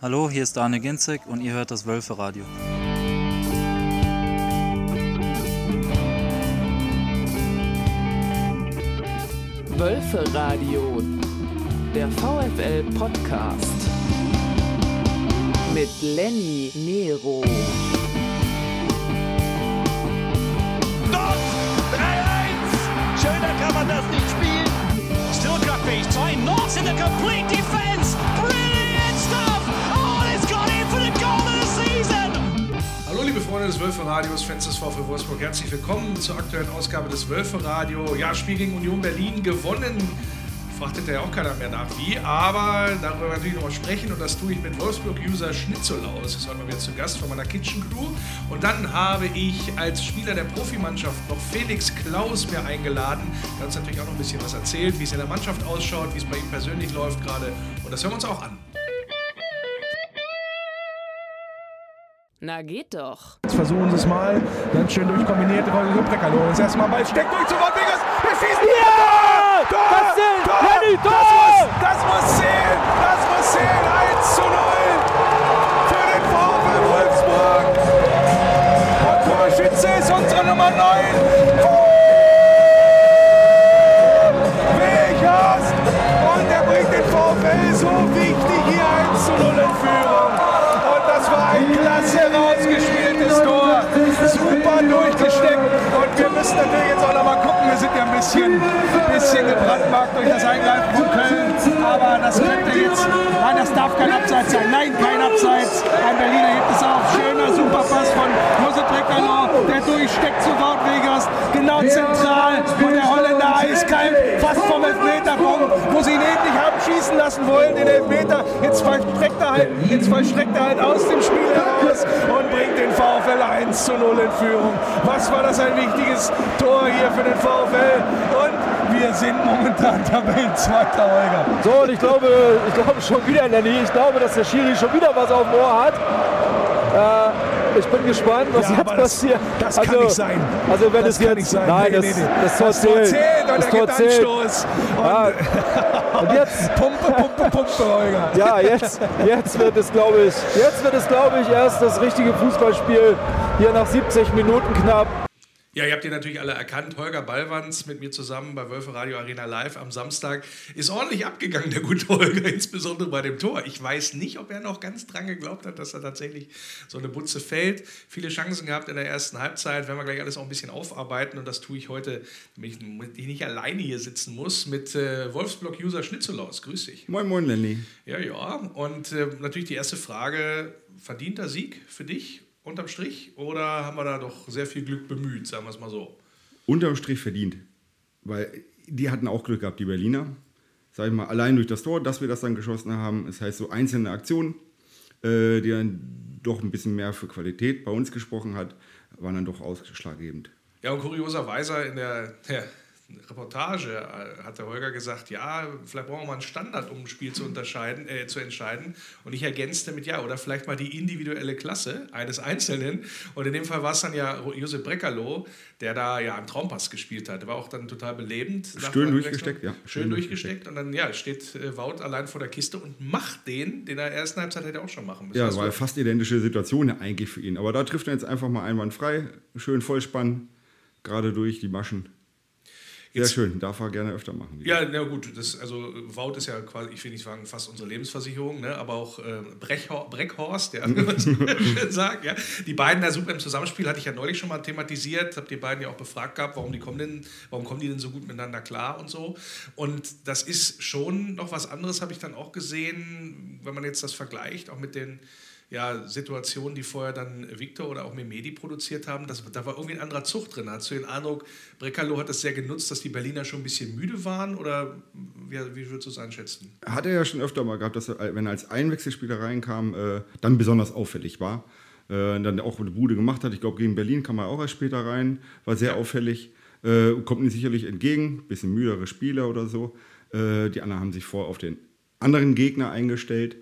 Hallo, hier ist Arne Ginzek und ihr hört das Wölfe-Radio. Wölfe-Radio, der VfL-Podcast mit Lenny Nero. Doch! 3-1! Schöner kann man das nicht spielen. Still Duckbeach, zwei Knocks in the complete defense. Brilliant stuff! Oh, it's got in for the goal of the season! Hallo liebe Freunde des Wölfe-Radios, Fans des VfL Wolfsburg, herzlich willkommen zur aktuellen Ausgabe des Wölfe-Radio. Ja, Spiel gegen Union Berlin gewonnen. Fragt ja auch keiner mehr nach wie, aber darüber werden wir natürlich noch mal sprechen und das tue ich mit Wolfsburg-User Schnitzolaus. Das ist heute mal wieder zu Gast von meiner Kitchen Crew. Und dann habe ich als Spieler der Profimannschaft noch Felix Klaus mir eingeladen. Der hat uns natürlich auch noch ein bisschen was erzählt, wie es in der Mannschaft ausschaut, wie es bei ihm persönlich läuft gerade. Und das hören wir uns auch an. Na geht doch. Jetzt versuchen sie es mal. Ganz schön durchkombiniert. Breckerloh. Das erste Mal Ball steckt durch zu Rodriguez. Wir schießen. Ja! Tor! Das zählt! Lenny, Tor! Das muss zählen! Das muss zählen! 1:0 für den VfL Wolfsburg. Und Torschütze ist unsere Nummer 9. Weghorst! Und er bringt den VfL so wichtig hier 1:0 in Führung. Und das war ein klasse rausgespieltes Tor. Super durchgesteckt. Und wir müssen natürlich jetzt auch noch mal gucken. Wir sind ja ein bisschen gebrandmarkt durch das Eingreifen von Köln. Aber das könnte jetzt... Nein, das darf kein Abseits sein. Nein, kein Abseits. Ein Berliner hebt es auf. Schöner Superpass von Josep Breckerloh. Der durchsteckt zu Wout Weghorst. Genau zentral. Und der Holländer eiskalt. Fast vom Elfmeterpunkt. Wo sie ihn endlich haben schießen lassen wollen. Den Elfmeter. Jetzt vollstreckt er halt aus dem Spiel heraus. Und bringt den VfL 1:0 in Führung. Was war das ein wichtiges Tor hier für den VfL. Und wir sind momentan Tabellenzweiter, Holger. So, und ich glaube schon wieder, Lenny, ich glaube, dass der Schiri schon wieder was auf dem Ohr hat. Ich bin gespannt, was jetzt passiert. Das kann nicht sein. Also wenn das es kann jetzt... nicht sein. Nein, Nee. das Tor zählt. Das Tor zählt. Und jetzt... Pumpe, Holger. Ja, jetzt wird es, glaube ich, erst das richtige Fußballspiel hier nach 70 Minuten knapp. Ja, ihr habt ihn natürlich alle erkannt. Holger Ballwanz mit mir zusammen bei Wölfe Radio Arena Live am Samstag ist ordentlich abgegangen, der gute Holger, insbesondere bei dem Tor. Ich weiß nicht, ob er noch ganz dran geglaubt hat, dass er tatsächlich so eine Butze fällt. Viele Chancen gehabt in der ersten Halbzeit. Werden wir gleich alles auch ein bisschen aufarbeiten und das tue ich heute, damit ich nicht alleine hier sitzen muss, mit Wolfsburg-User Schnitzolaus. Grüß dich. Moin, Lenny. Ja. Und natürlich die erste Frage, verdienter Sieg für dich? Unterm Strich oder haben wir da doch sehr viel Glück bemüht, sagen wir es mal so? Unterm Strich verdient, weil die hatten auch Glück gehabt, die Berliner. Sag ich mal, allein durch das Tor, dass wir das dann geschossen haben. Das heißt, so einzelne Aktionen, die dann doch ein bisschen mehr für Qualität bei uns gesprochen hat, waren dann doch ausschlaggebend. Ja, und kurioserweise in der Reportage hat der Holger gesagt, ja, vielleicht brauchen wir mal einen Standard, um ein Spiel zu entscheiden. Und ich ergänzte mit, ja, oder vielleicht mal die individuelle Klasse eines Einzelnen. Und in dem Fall war es dann ja Josep Breckerloh, der da ja einen Traumpass gespielt hat. Der war auch dann total belebend. Schön durchgesteckt, ja. Schön durchgesteckt. Und dann steht Wout allein vor der Kiste und macht den in der ersten Halbzeit hätte er auch schon machen müssen. Ja, war fast identische Situation eigentlich für ihn. Aber da trifft er jetzt einfach mal einwandfrei. Schön Vollspann, gerade durch die Maschen. Sehr schön, darf er gerne öfter machen. Ja, na gut, Wout ist ja quasi, ich will nicht sagen, fast unsere Lebensversicherung, ne? Aber auch Breckhorst, der wie man so schön sagt. Ja? Die beiden da super im Zusammenspiel, hatte ich ja neulich schon mal thematisiert, habe die beiden ja auch befragt gehabt, warum kommen die denn so gut miteinander klar und so. Und das ist schon noch was anderes, habe ich dann auch gesehen, wenn man jetzt das vergleicht, auch mit den Situationen, die vorher dann Victor oder auch Mehmedi produziert haben, da war irgendwie ein anderer Zug drin. Hast du den Eindruck, Breckerloh hat das sehr genutzt, dass die Berliner schon ein bisschen müde waren oder wie würdest du es einschätzen? Hat er ja schon öfter mal gehabt, dass er, wenn er als Einwechselspieler reinkam, dann besonders auffällig war. Dann auch eine Bude gemacht hat. Ich glaube, gegen Berlin kam er auch erst später rein, war sehr auffällig. Kommt ihm sicherlich entgegen, bisschen müdere Spieler oder so. Die anderen haben sich vor auf den anderen Gegner eingestellt.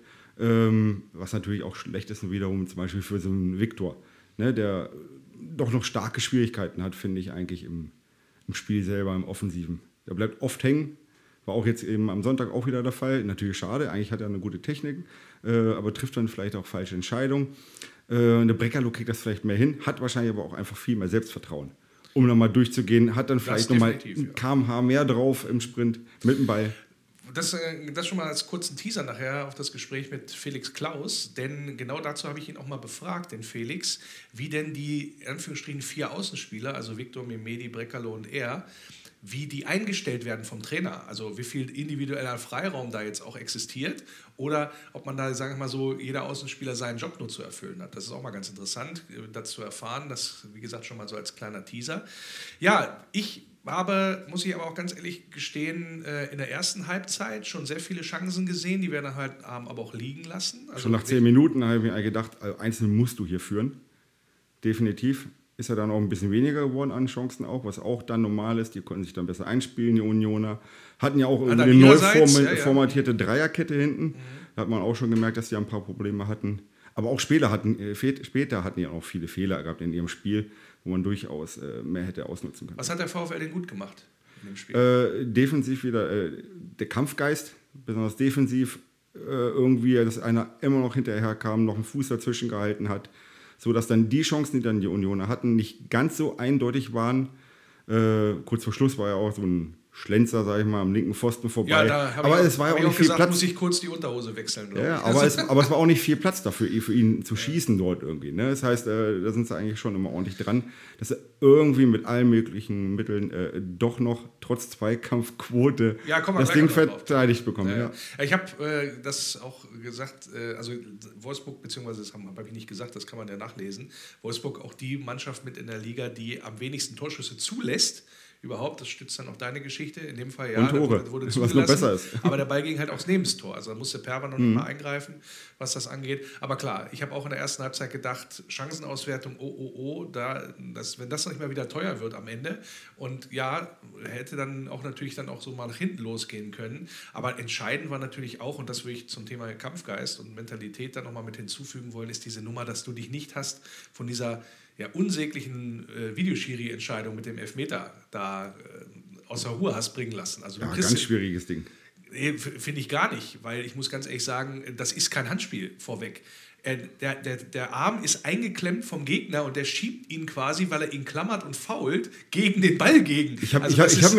Was natürlich auch schlecht ist wiederum zum Beispiel für so einen Victor, ne, der doch noch starke Schwierigkeiten hat, finde ich eigentlich im Spiel selber, im Offensiven. Der bleibt oft hängen, War auch jetzt eben am Sonntag auch wieder der Fall. Natürlich schade, eigentlich hat er eine gute Technik, aber trifft dann vielleicht auch falsche Entscheidungen. Der Breckerloh kriegt das vielleicht mehr hin, hat wahrscheinlich aber auch einfach viel mehr Selbstvertrauen, um nochmal durchzugehen, hat dann vielleicht nochmal ein kmh mehr drauf im Sprint mit dem Ball. Das schon mal als kurzen Teaser nachher auf das Gespräch mit Felix Klaus, denn genau dazu habe ich ihn auch mal befragt, den Felix, wie denn die, in Anführungsstrichen, 4 Außenspieler, also Victor, Mehmedi, Breckerloh und er, wie die eingestellt werden vom Trainer, also wie viel individueller Freiraum da jetzt auch existiert oder ob man da, sagen wir mal so, jeder Außenspieler seinen Job nur zu erfüllen hat. Das ist auch mal ganz interessant, das zu erfahren, das, wie gesagt, schon mal so als kleiner Teaser. Ja, muss ich aber auch ganz ehrlich gestehen, in der ersten Halbzeit schon sehr viele Chancen gesehen, die werden halt aber auch liegen lassen. Also schon nach 10 Minuten habe ich mir gedacht, einzeln musst du hier führen, definitiv. Ist er dann auch ein bisschen weniger geworden an Chancen auch, was auch dann normal ist. Die konnten sich dann besser einspielen, die Unioner. Hatten ja auch eine neu formatierte Dreierkette hinten. Da hat man auch schon gemerkt, dass die ein paar Probleme hatten. Aber auch später hatten die auch viele Fehler gehabt in ihrem Spiel, wo man durchaus mehr hätte ausnutzen können. Was hat der VfL denn gut gemacht in dem Spiel? Defensiv wieder der Kampfgeist, besonders defensiv. Irgendwie, dass einer immer noch hinterher kam, noch einen Fuß dazwischen gehalten hat, so dass dann die Chancen, die dann die Unioner hatten, nicht ganz so eindeutig waren. Kurz vor Schluss war ja auch so ein Schlenzer, sag ich mal, am linken Pfosten vorbei. Ja, aber es war ja auch nicht viel Platz. Muss ich kurz die Unterhose wechseln. Ja, aber es war auch nicht viel Platz dafür, für ihn zu schießen dort irgendwie. Ne? Das heißt, da sind sie eigentlich schon immer ordentlich dran, dass er irgendwie mit allen möglichen Mitteln doch noch trotz Zweikampfquote das Ding verteidigt bekommt. Ja. Ich habe das auch gesagt, also Wolfsburg, beziehungsweise das habe ich nicht gesagt, das kann man ja nachlesen, Wolfsburg auch die Mannschaft mit in der Liga, die am wenigsten Torschüsse zulässt. Überhaupt, das stützt dann auch deine Geschichte. In dem Fall, ja, und Tore, wurde was noch besser ist. Aber der Ball ging halt aufs Nebenstor. Also da musste Perver noch nicht mal eingreifen, was das angeht. Aber klar, ich habe auch in der ersten Halbzeit gedacht, Chancenauswertung, wenn das noch nicht mal wieder teuer wird am Ende. Und ja, hätte dann auch natürlich dann auch so mal nach hinten losgehen können. Aber entscheidend war natürlich auch, und das will ich zum Thema Kampfgeist und Mentalität dann nochmal mit hinzufügen wollen, ist diese Nummer, dass du dich nicht hast von dieser unsäglichen Videoschiri-Entscheidung mit dem Elfmeter da aus der Ruhe hast bringen lassen. Also ganz schwieriges Ding. Finde ich gar nicht, weil ich muss ganz ehrlich sagen, das ist kein Handspiel vorweg. Der Arm ist eingeklemmt vom Gegner und der schiebt ihn quasi, weil er ihn klammert und fault, gegen den Ball gegen. Ich habe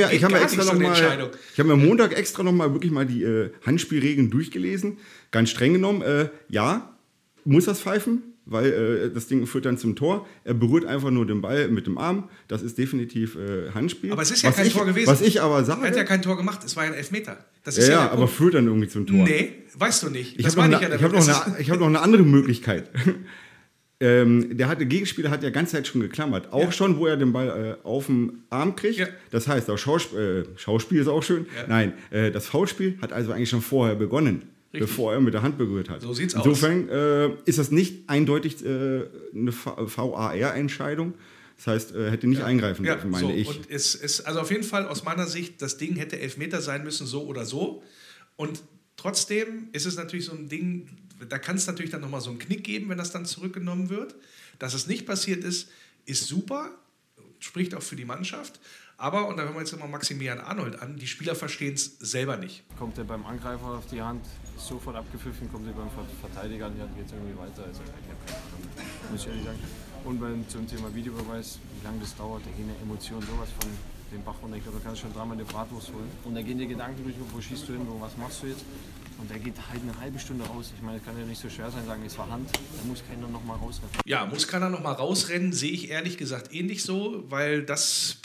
mir Montag extra noch mal wirklich mal die Handspielregeln durchgelesen, ganz streng genommen. Muss das pfeifen? Weil das Ding führt dann zum Tor. Er berührt einfach nur den Ball mit dem Arm. Das ist definitiv Handspiel. Aber es ist ja kein Tor gewesen. Was ich aber sage... Er hat ja kein Tor gemacht, es war ja ein Elfmeter. Das ist aber führt dann irgendwie zum Tor. Nee, weißt du nicht. Ich habe noch eine andere Möglichkeit. Der Gegenspieler hat ja die ganze Zeit schon geklammert. Auch schon, wo er den Ball auf den Arm kriegt. Ja. Das heißt, auch Schauspiel ist auch schön. Ja. Nein, das Foulspiel hat also eigentlich schon vorher begonnen. Richtig. Bevor er mit der Hand berührt hat. So sieht's Insofern ist das nicht eindeutig eine VAR-Entscheidung. Das heißt, hätte nicht eingreifen dürfen, meine ich. Und also auf jeden Fall aus meiner Sicht, das Ding hätte Elfmeter sein müssen, so oder so. Und trotzdem ist es natürlich so ein Ding, da kann es natürlich dann nochmal so einen Knick geben, wenn das dann zurückgenommen wird. Dass es nicht passiert ist super, spricht auch für die Mannschaft. Aber, und da hören wir jetzt nochmal Maximilian Arnold an, die Spieler verstehen es selber nicht. Kommt er beim Angreifer auf die Hand, ist sofort abgepfiffen, kommt er beim Verteidiger an die Hand, geht es irgendwie weiter. Also, muss ich ehrlich sagen. Und zum Thema Videobeweis, wie lange das dauert, da gehen ja Emotionen sowas von den Bach runter. Ich glaube, da kannst du schon dreimal eine Bratwurst holen. Und da gehen dir Gedanken durch, wo schießt du hin, was machst du jetzt? Und der geht halt eine halbe Stunde raus. Ich meine, es kann ja nicht so schwer sein, sagen, es war Hand. Da muss keiner noch mal rausrennen. Ja, muss keiner noch mal rausrennen, sehe ich ehrlich gesagt ähnlich so, weil das...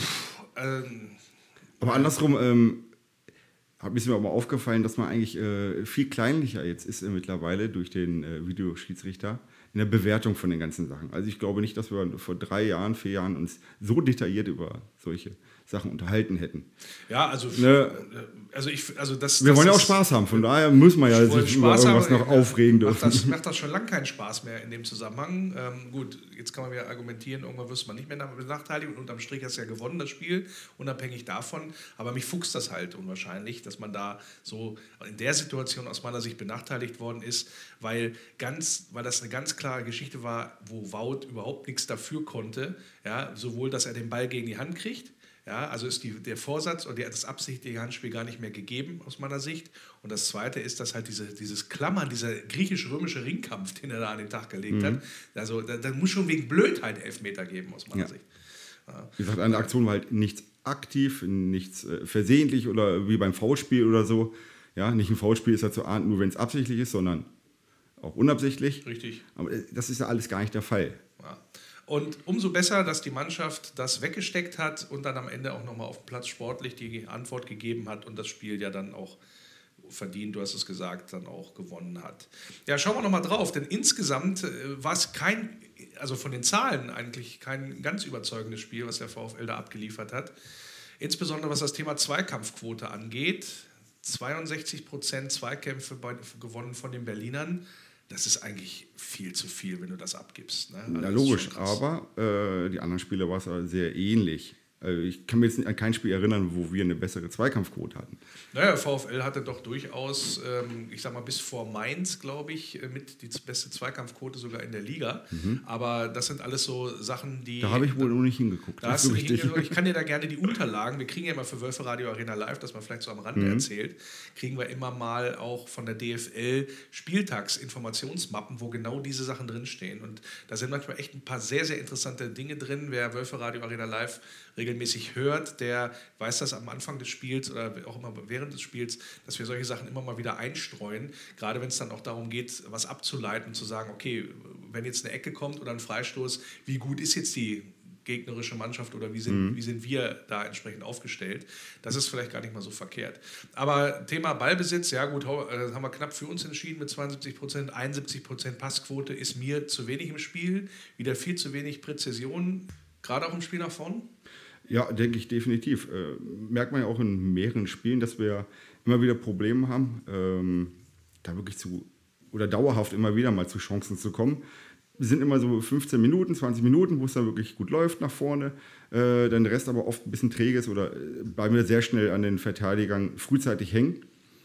aber andersrum ist mir aber aufgefallen, dass man eigentlich viel kleinlicher jetzt ist mittlerweile durch den Videoschiedsrichter in der Bewertung von den ganzen Sachen. Also ich glaube nicht, dass wir vor 3 Jahren, 4 Jahren uns so detailliert über solche Sachen unterhalten hätten. Ja, also wir wollen ja auch Spaß haben, von daher müssen wir ja sich über irgendwas noch aufregen dürfen. Macht das schon lange keinen Spaß mehr in dem Zusammenhang. Gut, jetzt kann man wieder argumentieren, irgendwann wirst man nicht mehr benachteiligt und unterm Strich hast du ja gewonnen, das Spiel, unabhängig davon. Aber mich fuchst das halt unwahrscheinlich, dass man da so in der Situation aus meiner Sicht benachteiligt worden ist, weil das eine ganz klare Geschichte war, wo Wout überhaupt nichts dafür konnte, ja, sowohl, dass er den Ball gegen die Hand kriegt, Ja, also ist der Vorsatz und das absichtliche Handspiel gar nicht mehr gegeben aus meiner Sicht. Und das Zweite ist, dass halt dieses Klammern, dieser griechisch-römische Ringkampf, den er da an den Tag gelegt hat, also da muss schon wegen Blödheit Elfmeter geben aus meiner Sicht. Ja. Wie gesagt, eine Aktion war halt nichts aktiv, nichts versehentlich oder wie beim Foulspiel oder so. Ja, nicht ein Foulspiel ist ja zu ahnden, nur wenn es absichtlich ist, sondern auch unabsichtlich. Richtig. Aber das ist ja alles gar nicht der Fall. Ja. Und umso besser, dass die Mannschaft das weggesteckt hat und dann am Ende auch nochmal auf dem Platz sportlich die Antwort gegeben hat und das Spiel ja dann auch verdient, du hast es gesagt, dann auch gewonnen hat. Ja, schauen wir nochmal drauf, denn insgesamt war es also von den Zahlen eigentlich kein ganz überzeugendes Spiel, was der VfL da abgeliefert hat. Insbesondere was das Thema Zweikampfquote angeht. 62% Zweikämpfe gewonnen von den Berlinern. Das ist eigentlich viel zu viel, wenn du das abgibst. Ne? Also ja, logisch, aber die anderen Spiele war es ja sehr ähnlich. Ich kann mir jetzt an kein Spiel erinnern, wo wir eine bessere Zweikampfquote hatten. Naja, VfL hatte doch durchaus, ich sag mal, bis vor Mainz, glaube ich, mit die beste Zweikampfquote sogar in der Liga. Aber das sind alles so Sachen, die... Da habe ich wohl noch nicht hingeguckt. Da hast du nicht hingeguckt. Ich kann dir da gerne die Unterlagen, wir kriegen ja immer für Wölfe Radio Arena Live, das man vielleicht so am Rande erzählt, kriegen wir immer mal auch von der DFL Spieltagsinformationsmappen, wo genau diese Sachen drinstehen. Und da sind manchmal echt ein paar sehr, sehr interessante Dinge drin. Wer Wölfe Radio Arena Live regelmäßig hört, der weiß das am Anfang des Spiels oder auch immer während des Spiels, dass wir solche Sachen immer mal wieder einstreuen, gerade wenn es dann auch darum geht, was abzuleiten, zu sagen, okay, wenn jetzt eine Ecke kommt oder ein Freistoß, wie gut ist jetzt die gegnerische Mannschaft oder wie sind wir da entsprechend aufgestellt. Das ist vielleicht gar nicht mal so verkehrt. Aber Thema Ballbesitz, ja gut, haben wir knapp für uns entschieden mit 72%, 71% Passquote ist mir zu wenig im Spiel, wieder viel zu wenig Präzision, gerade auch im Spiel nach vorn. Ja, denke ich definitiv. Merkt man ja auch in mehreren Spielen, dass wir immer wieder Probleme haben, da wirklich dauerhaft immer wieder mal zu Chancen zu kommen. Wir sind immer so 15 Minuten, 20 Minuten, wo es dann wirklich gut läuft nach vorne. Dann der Rest aber oft ein bisschen träge ist oder bleiben wir sehr schnell an den Verteidigern frühzeitig hängen.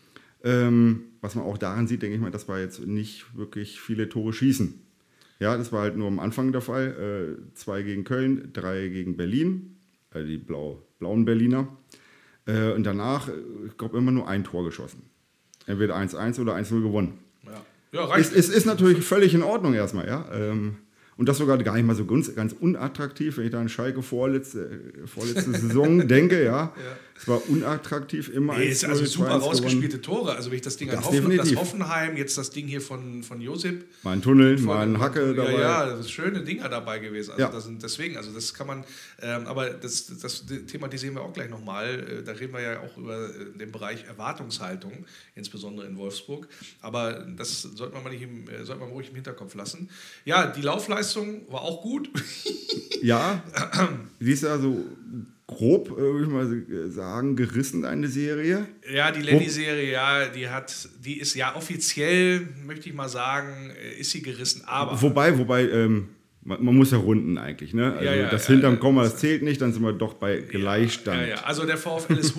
Was man auch daran sieht, denke ich mal, dass wir jetzt nicht wirklich viele Tore schießen. Ja, das war halt nur am Anfang der Fall. 2 gegen Köln, 3 gegen Berlin. Die blauen Berliner. Und danach, ich glaube, immer nur ein Tor geschossen. Entweder 1-1 oder 1-0 gewonnen. Ja, reicht. Es ist natürlich völlig in Ordnung erstmal, ja. Und das sogar gar nicht mal so ganz unattraktiv, wenn ich da an Schalke vorletzte Saison denke, ja. Es war unattraktiv immer. Nee, ist also super rausgespielte Tore. Also wenn ich das Ding an Hoffenheim, jetzt das Ding hier von Josip. Mal ein Tunnel, mal ein Hacke dabei. Ja, das sind schöne Dinger dabei gewesen. Also deswegen, also das kann man, aber das thematisieren wir auch gleich nochmal. Da reden wir ja auch über den Bereich Erwartungshaltung, insbesondere in Wolfsburg. Aber das sollte man ruhig im Hinterkopf lassen. Ja, die Laufleistung war auch gut. Ja, sie ist ja so grob, würde ich mal sagen, gerissen, eine Serie. Ja, die Lenny-Serie, ja, die ist ja offiziell, möchte ich mal sagen, ist sie gerissen, aber... Wobei, man muss ja runden eigentlich, ne? Also das hinterm Komma, das zählt nicht, dann sind wir doch bei Gleichstand. Ja. Also der VfL ist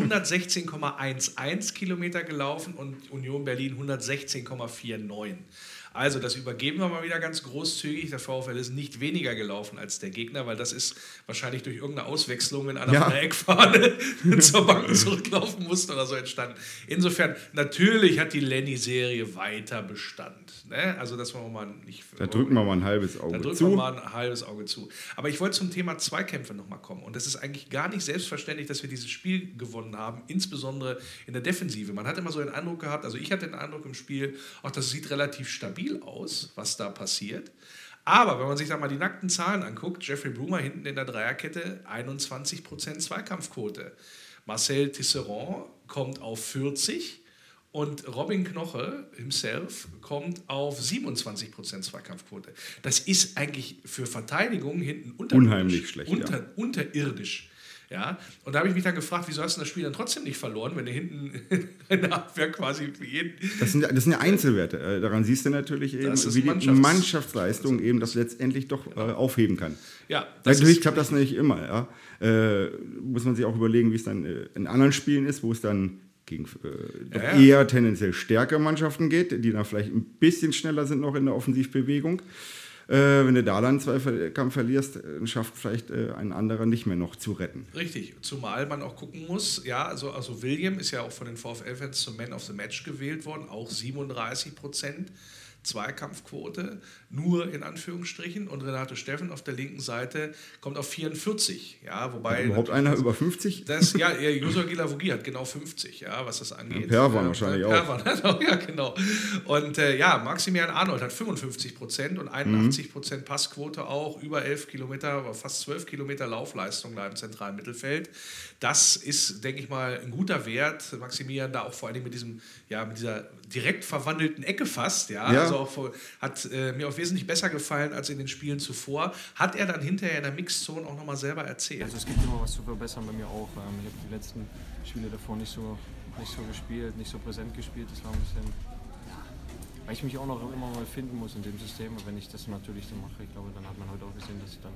116,11 Kilometer gelaufen und Union Berlin 116,49. Also das übergeben wir mal wieder ganz großzügig. Der VfL ist nicht weniger gelaufen als der Gegner, weil das ist wahrscheinlich durch irgendeine Auswechslung, wenn einer von der Eckfahne zur Bank zurücklaufen musste oder so entstanden. Insofern, natürlich hat die Lenny-Serie weiter Bestand. Ne? Also das wollen wir mal nicht... Da drücken wir mal ein halbes Auge zu. Da drücken wir mal ein halbes Auge zu. Aber ich wollte zum Thema Zweikämpfe nochmal kommen. Und das ist eigentlich gar nicht selbstverständlich, dass wir dieses Spiel gewonnen haben, insbesondere in der Defensive. Man hat immer so den Eindruck gehabt, also ich hatte den Eindruck im Spiel, auch das sieht relativ stabil aus, was da passiert. Aber wenn man sich da mal die nackten Zahlen anguckt, Jeffrey Brumer hinten in der Dreierkette, 21% Zweikampfquote. Marcel Tisserand kommt auf 40 und Robin Knoche himself kommt auf 27% Zweikampfquote. Das ist eigentlich für Verteidigung hinten unheimlich schlecht. Unterirdisch. Ja, und da habe ich mich dann gefragt, wieso hast du das Spiel dann trotzdem nicht verloren, wenn du hinten in der Abwehr quasi für jeden... Das sind ja Einzelwerte. Daran siehst du natürlich eben, wie die Mannschaftsleistung eben das letztendlich doch aufheben kann. Ja, natürlich klappt das nicht immer. Ja. Muss man sich auch überlegen, wie es dann in anderen Spielen ist, wo es dann gegen eher tendenziell stärkere Mannschaften geht, die dann vielleicht ein bisschen schneller sind noch in der Offensivbewegung. Wenn du da dann einen Zweikampf verlierst, schafft vielleicht ein anderer nicht mehr noch zu retten. Richtig, zumal man auch gucken muss, ja, also William ist ja auch von den VfL-Fans zum Man of the Match gewählt worden, auch 37% Zweikampfquote, nur in Anführungsstrichen, und Renato Steffen auf der linken Seite kommt auf 44, ja, wobei... Hat überhaupt einer über 50? Josua Gilavogi hat genau 50, ja, was das angeht. Ja, Perwan wahrscheinlich auch. Ja, genau. Und Maximilian Arnold hat 55% und 81% Passquote auch, über 11 Kilometer, fast 12 Kilometer Laufleistung da im zentralen Mittelfeld. Das ist, denke ich mal, ein guter Wert. Maximilian da auch vor allem mit dieser direkt verwandelten Ecke fast, also auch hat mir auch wesentlich besser gefallen als in den Spielen zuvor. Hat er dann hinterher in der Mixzone auch nochmal selber erzählt. Also es gibt immer was zu verbessern bei mir auch. Ich habe die letzten Spiele davor nicht so gespielt, nicht so präsent gespielt. Das war ein bisschen, weil ich mich auch noch immer mal finden muss in dem System. Und wenn ich das natürlich dann mache, ich glaube, dann hat man heute auch gesehen, dass ich dann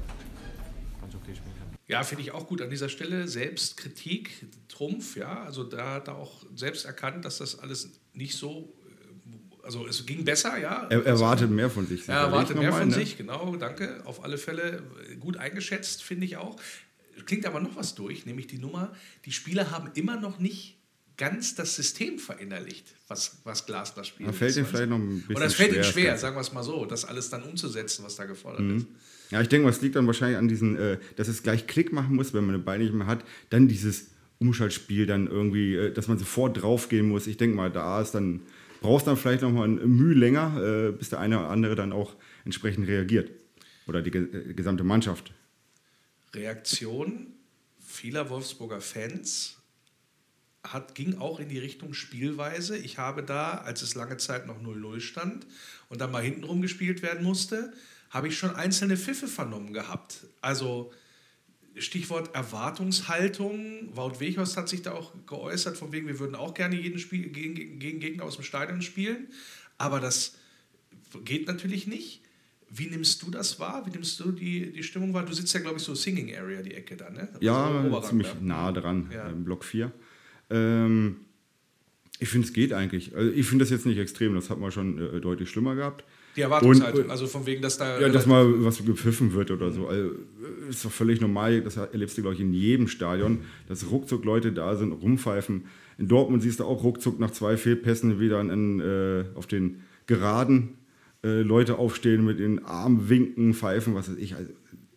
ganz okay spielen kann. Ja, finde ich auch gut an dieser Stelle. Selbstkritik, Trumpf, ja. Also da hat er auch selbst erkannt, dass das alles nicht so, also es ging besser, ja. Er erwartet mehr von sich. Er erwartet mehr von sich, genau, danke. Auf alle Fälle gut eingeschätzt, finde ich auch. Klingt aber noch was durch, nämlich die Nummer, die Spieler haben immer noch nicht ganz das System verinnerlicht, was Glasner spielt. Da fällt ihm vielleicht noch ein bisschen Oder es fällt ihm schwer, das sagen wir es mal so, das alles dann umzusetzen, was da gefordert ist. Ja, ich denke, was liegt dann wahrscheinlich an diesen, dass es gleich Klick machen muss, wenn man eine Beine nicht mehr hat, dann dieses Umschaltspiel dann irgendwie, dass man sofort draufgehen muss. Ich denke mal, brauchst dann vielleicht noch mal ein Mühe länger, bis der eine oder andere dann auch entsprechend reagiert. Oder die gesamte Mannschaft. Reaktion vieler Wolfsburger Fans ging auch in die Richtung Spielweise. Ich habe da, als es lange Zeit noch 0-0 stand und dann mal hintenrum gespielt werden musste, habe ich schon einzelne Pfiffe vernommen gehabt. Also Stichwort Erwartungshaltung. Wout Weghorst hat sich da auch geäußert, von wegen, wir würden auch gerne jeden Spiel gegen Gegner aus dem Stadion spielen. Aber das geht natürlich nicht. Wie nimmst du das wahr? Wie nimmst du die Stimmung wahr? Du sitzt ja, glaube ich, so Singing Area, die Ecke da, ne? Ja, so ziemlich nah dran, im Block 4. Ich finde, es geht eigentlich. Also ich finde das jetzt nicht extrem, das hat man schon deutlich schlimmer gehabt. Die Erwartungshaltung, also von wegen, dass da... Ja, dass mal was gepfiffen wird oder so. Also, ist doch völlig normal, das erlebst du, glaube ich, in jedem Stadion, dass ruckzuck Leute da sind, rumpfeifen. In Dortmund siehst du auch ruckzuck nach 2 Fehlpässen wieder auf den Geraden Leute aufstehen mit den Armen winken, pfeifen, was weiß ich. Also,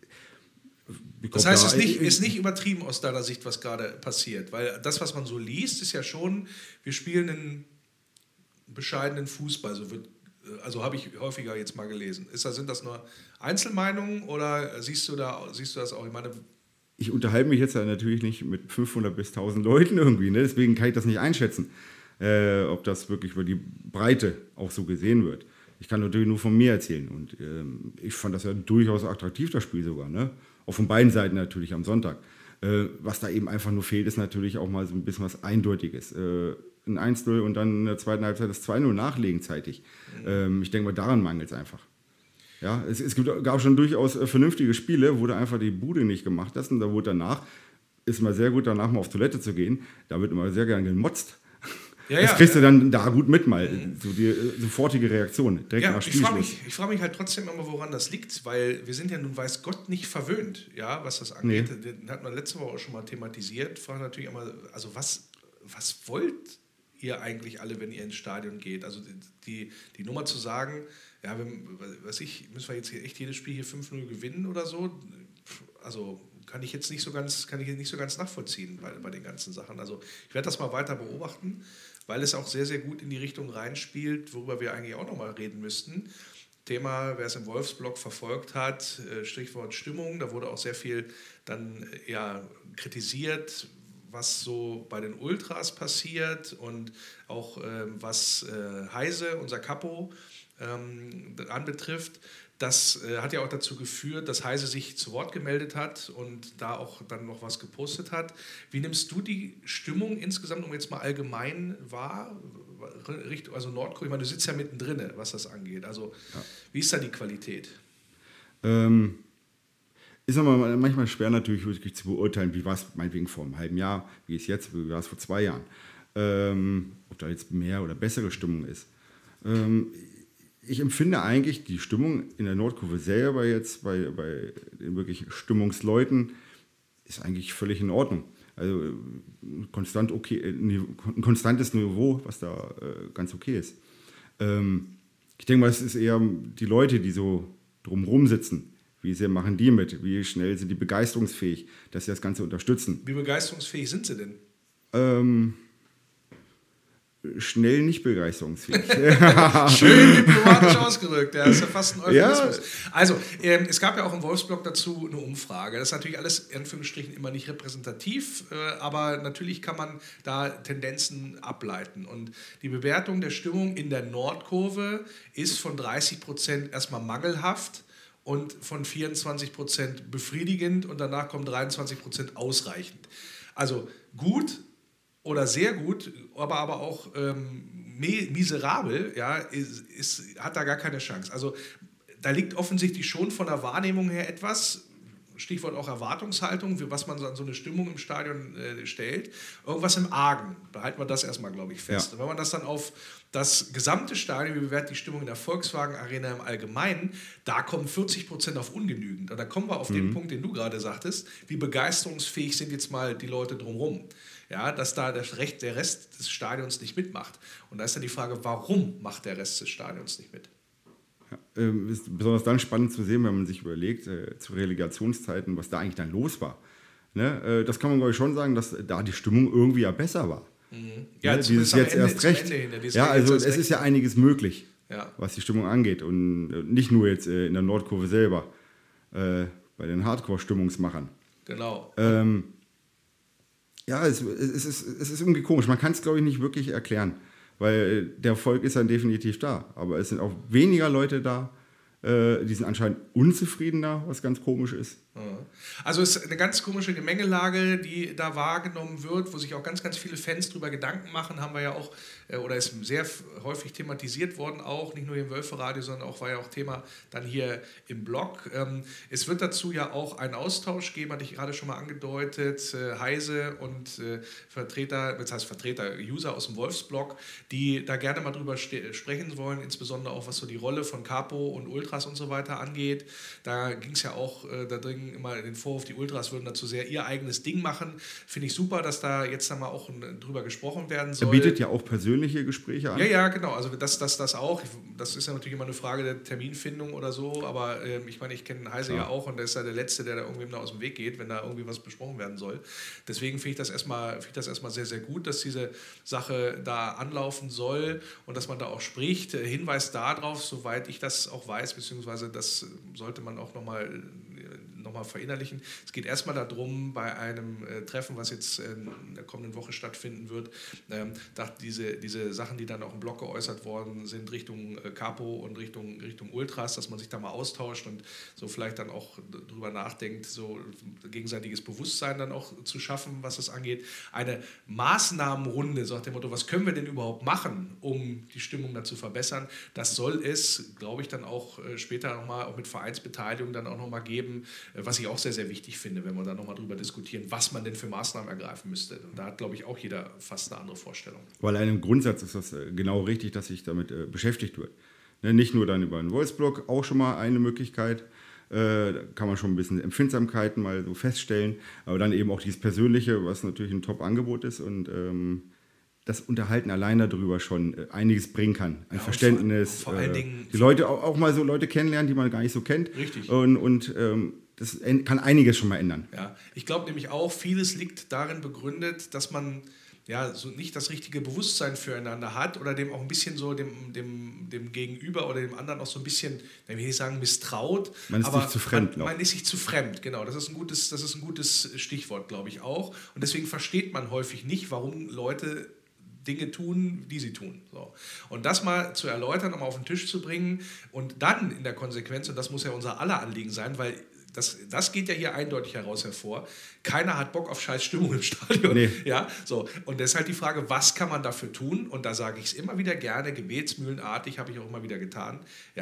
das heißt, es ist nicht übertrieben aus deiner Sicht, was gerade passiert. Weil das, was man so liest, ist ja schon, wir spielen einen bescheidenen Fußball. Also habe ich häufiger jetzt mal gelesen. Sind das nur Einzelmeinungen oder siehst du das auch? Ich unterhalte mich jetzt ja natürlich nicht mit 500 bis 1000 Leuten irgendwie, ne? Deswegen kann ich das nicht einschätzen, ob das wirklich über die Breite auch so gesehen wird. Ich kann natürlich nur von mir erzählen und ich fand das ja durchaus attraktiv, das Spiel sogar, ne? Auch von beiden Seiten natürlich am Sonntag. Was da eben einfach nur fehlt, ist natürlich auch mal so ein bisschen was Eindeutiges. Ein 1-0 und dann in der zweiten Halbzeit das 2-0 nachlegen zeitig. Ich denke mal, daran mangelt es einfach. Ja, es gab schon durchaus vernünftige Spiele, wo du einfach die Bude nicht gemacht hast und da wurde ist mal sehr gut, danach mal auf Toilette zu gehen. Da wird immer sehr gerne gemotzt. Das kriegst du dann da gut mit mal, so die sofortige Reaktion, direkt nach Spielschluss. Ich frage mich halt trotzdem immer, woran das liegt, weil wir sind ja nun, weiß Gott, nicht verwöhnt, ja, was das angeht. Nee. Den hat man letzte Woche auch schon mal thematisiert. Ich frage natürlich immer, also was wollt ihr eigentlich alle, wenn ihr ins Stadion geht? Also die Nummer zu sagen, ja, müssen wir jetzt hier echt jedes Spiel hier 5-0 gewinnen oder so, also kann ich jetzt nicht so ganz nachvollziehen bei den ganzen Sachen. Also ich werde das mal weiter beobachten, weil es auch sehr, sehr gut in die Richtung reinspielt, worüber wir eigentlich auch nochmal reden müssten. Thema, wer es im Wolfsblog verfolgt hat, Stichwort Stimmung, da wurde auch sehr viel dann kritisiert, was so bei den Ultras passiert und auch was Heise, unser Capo, anbetrifft. Das hat ja auch dazu geführt, dass Heise sich zu Wort gemeldet hat und da auch dann noch was gepostet hat. Wie nimmst du die Stimmung insgesamt, jetzt mal allgemein wahr, also Nordkorea? Ich meine, du sitzt ja mittendrin, was das angeht. Also wie ist da die Qualität? Ist aber manchmal schwer natürlich wirklich zu beurteilen, wie war es meinetwegen vor einem halben Jahr, wie ist jetzt, wie war es vor 2 Jahren. Ob da jetzt mehr oder bessere Stimmung ist. ich empfinde eigentlich die Stimmung in der Nordkurve selber jetzt bei den wirklich Stimmungsleuten ist eigentlich völlig in Ordnung. Also ein konstantes Niveau, was da ganz okay ist. Ich denke mal, es ist eher die Leute, die so drumherum sitzen. Wie sehr machen die mit? Wie schnell sind die begeisterungsfähig, dass sie das Ganze unterstützen? Wie begeisterungsfähig sind sie denn? Schnell nicht begeisterungsfähig. Schön diplomatisch ausgedrückt. Ja, das ist ja fast ein Euphemismus. Ja. Also, es gab ja auch im Wolfsblog dazu eine Umfrage. Das ist natürlich alles in Anführungsstrichen immer nicht repräsentativ, aber natürlich kann man da Tendenzen ableiten. Und die Bewertung der Stimmung in der Nordkurve ist von 30% erstmal mangelhaft und von 24% befriedigend und danach kommen 23% ausreichend. Also gut oder sehr gut, aber auch miserabel, ja, hat da gar keine Chance. Also da liegt offensichtlich schon von der Wahrnehmung her etwas, Stichwort auch Erwartungshaltung, für was man so an so eine Stimmung im Stadion stellt, irgendwas im Argen. Behalten wir das erstmal, glaube ich, fest. Ja. Und wenn man das dann auf das gesamte Stadion, wie bewertet die Stimmung in der Volkswagen Arena im Allgemeinen, da kommen 40% auf ungenügend. Und da kommen wir auf den Punkt, den du gerade sagtest, wie begeisterungsfähig sind jetzt mal die Leute drumherum. Ja, dass da der Rest des Stadions nicht mitmacht. Und da ist dann die Frage, warum macht der Rest des Stadions nicht mit? Ja, ist besonders dann spannend zu sehen, wenn man sich überlegt, zu Relegationszeiten, was da eigentlich dann los war. Ne? Das kann man, glaube ich, schon sagen, dass da die Stimmung irgendwie ja besser war. Mhm. Ja, ne? Dieses jetzt erst recht. Ja, also es ist ja einiges möglich, was die Stimmung angeht. Und nicht nur jetzt in der Nordkurve selber, bei den Hardcore-Stimmungsmachern. Genau. Ja, es ist irgendwie komisch. Man kann es, glaube ich, nicht wirklich erklären, weil der Erfolg ist dann definitiv da. Aber es sind auch weniger Leute da, die sind anscheinend unzufriedener, was ganz komisch ist. Also es ist eine ganz komische Gemengelage, die da wahrgenommen wird, wo sich auch ganz, ganz viele Fans drüber Gedanken machen, haben wir ja auch, oder ist sehr häufig thematisiert worden auch, nicht nur hier im Wölferadio, sondern auch war ja auch Thema dann hier im Blog. Es wird dazu ja auch einen Austausch geben, hatte ich gerade schon mal angedeutet, Heise und User aus dem Wolfsblog, die da gerne mal drüber sprechen wollen, insbesondere auch was so die Rolle von Capo und Ultras und so weiter angeht. Da ging es ja auch da drin immer den Vorwurf, die Ultras würden dazu sehr ihr eigenes Ding machen. Finde ich super, dass da jetzt einmal auch drüber gesprochen werden soll. Er bietet ja auch persönliche Gespräche an. Ja, genau. Also das auch. Das ist ja natürlich immer eine Frage der Terminfindung oder so, aber ich meine, ich kenne Heise ja auch und der ist ja der Letzte, der da irgendwem da aus dem Weg geht, wenn da irgendwie was besprochen werden soll. Deswegen finde ich das erstmal sehr, sehr gut, dass diese Sache da anlaufen soll und dass man da auch spricht. Hinweis darauf, soweit ich das auch weiß, beziehungsweise das sollte man auch nochmal verinnerlichen. Es geht erstmal darum, bei einem Treffen, was jetzt in der kommenden Woche stattfinden wird, diese Sachen, die dann auch im Blog geäußert worden sind, Richtung Capo und Richtung Ultras, dass man sich da mal austauscht und so vielleicht dann auch drüber nachdenkt, so gegenseitiges Bewusstsein dann auch zu schaffen, was das angeht. Eine Maßnahmenrunde, so nach dem Motto, was können wir denn überhaupt machen, um die Stimmung da zu verbessern? Das soll es, glaube ich, dann auch später nochmal, auch mit Vereinsbeteiligung dann auch nochmal geben, was ich auch sehr, sehr wichtig finde, wenn wir da nochmal drüber diskutieren, was man denn für Maßnahmen ergreifen müsste. Und da hat, glaube ich, auch jeder fast eine andere Vorstellung. Weil im Grundsatz ist das genau richtig, dass sich damit beschäftigt wird. Ne, nicht nur dann über einen Voice-Blog, auch schon mal eine Möglichkeit. Da kann man schon ein bisschen Empfindsamkeiten mal so feststellen, aber dann eben auch dieses Persönliche, was natürlich ein Top-Angebot ist und das Unterhalten allein darüber schon einiges bringen kann. Ein Verständnis, vor allen Dingen die Leute auch mal so Leute kennenlernen, die man gar nicht so kennt. Richtig. Und das kann einiges schon mal ändern. Ja, ich glaube nämlich auch, vieles liegt darin begründet, dass man ja so nicht das richtige Bewusstsein füreinander hat oder dem auch ein bisschen so dem Gegenüber oder dem anderen auch so ein bisschen, ich will nicht sagen misstraut. Man ist sich zu fremd. Man ist sich zu fremd, genau. Das ist ein gutes Stichwort, glaube ich auch. Und deswegen versteht man häufig nicht, warum Leute Dinge tun, die sie tun. So. Und das mal zu erläutern, um auf den Tisch zu bringen und dann in der Konsequenz, und das muss ja unser aller Anliegen sein, weil das geht ja hier eindeutig hervor. Keiner hat Bock auf scheiß Stimmung im Stadion. Nee. Ja, so. Und deshalb die Frage, was kann man dafür tun? Und da sage ich es immer wieder gerne, gebetsmühlenartig, habe ich auch immer wieder getan. Ja,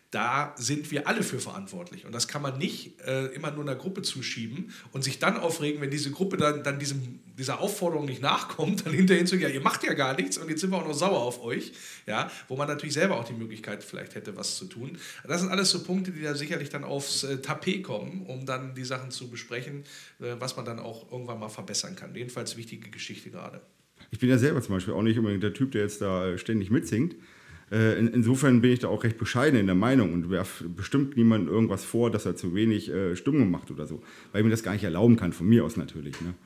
da sind wir alle für verantwortlich. Und das kann man nicht immer nur einer Gruppe zuschieben und sich dann aufregen, wenn diese Gruppe dann dieser Aufforderung nicht nachkommt, dann hinterher zu sagen, ja, ihr macht ja gar nichts und jetzt sind wir auch noch sauer auf euch, ja, wo man natürlich selber auch die Möglichkeit vielleicht hätte, was zu tun. Das sind alles so Punkte, die da sicherlich dann aufs Tapet kommen, um dann die Sachen zu besprechen, was man dann auch irgendwann mal verbessern kann. Jedenfalls wichtige Geschichte gerade. Ich bin ja selber zum Beispiel auch nicht unbedingt der Typ, der jetzt da ständig mitsingt. Insofern bin ich da auch recht bescheiden in der Meinung und werfe bestimmt niemandem irgendwas vor, dass er zu wenig Stimmung macht oder so. Weil ich mir das gar nicht erlauben kann, von mir aus natürlich. Ne?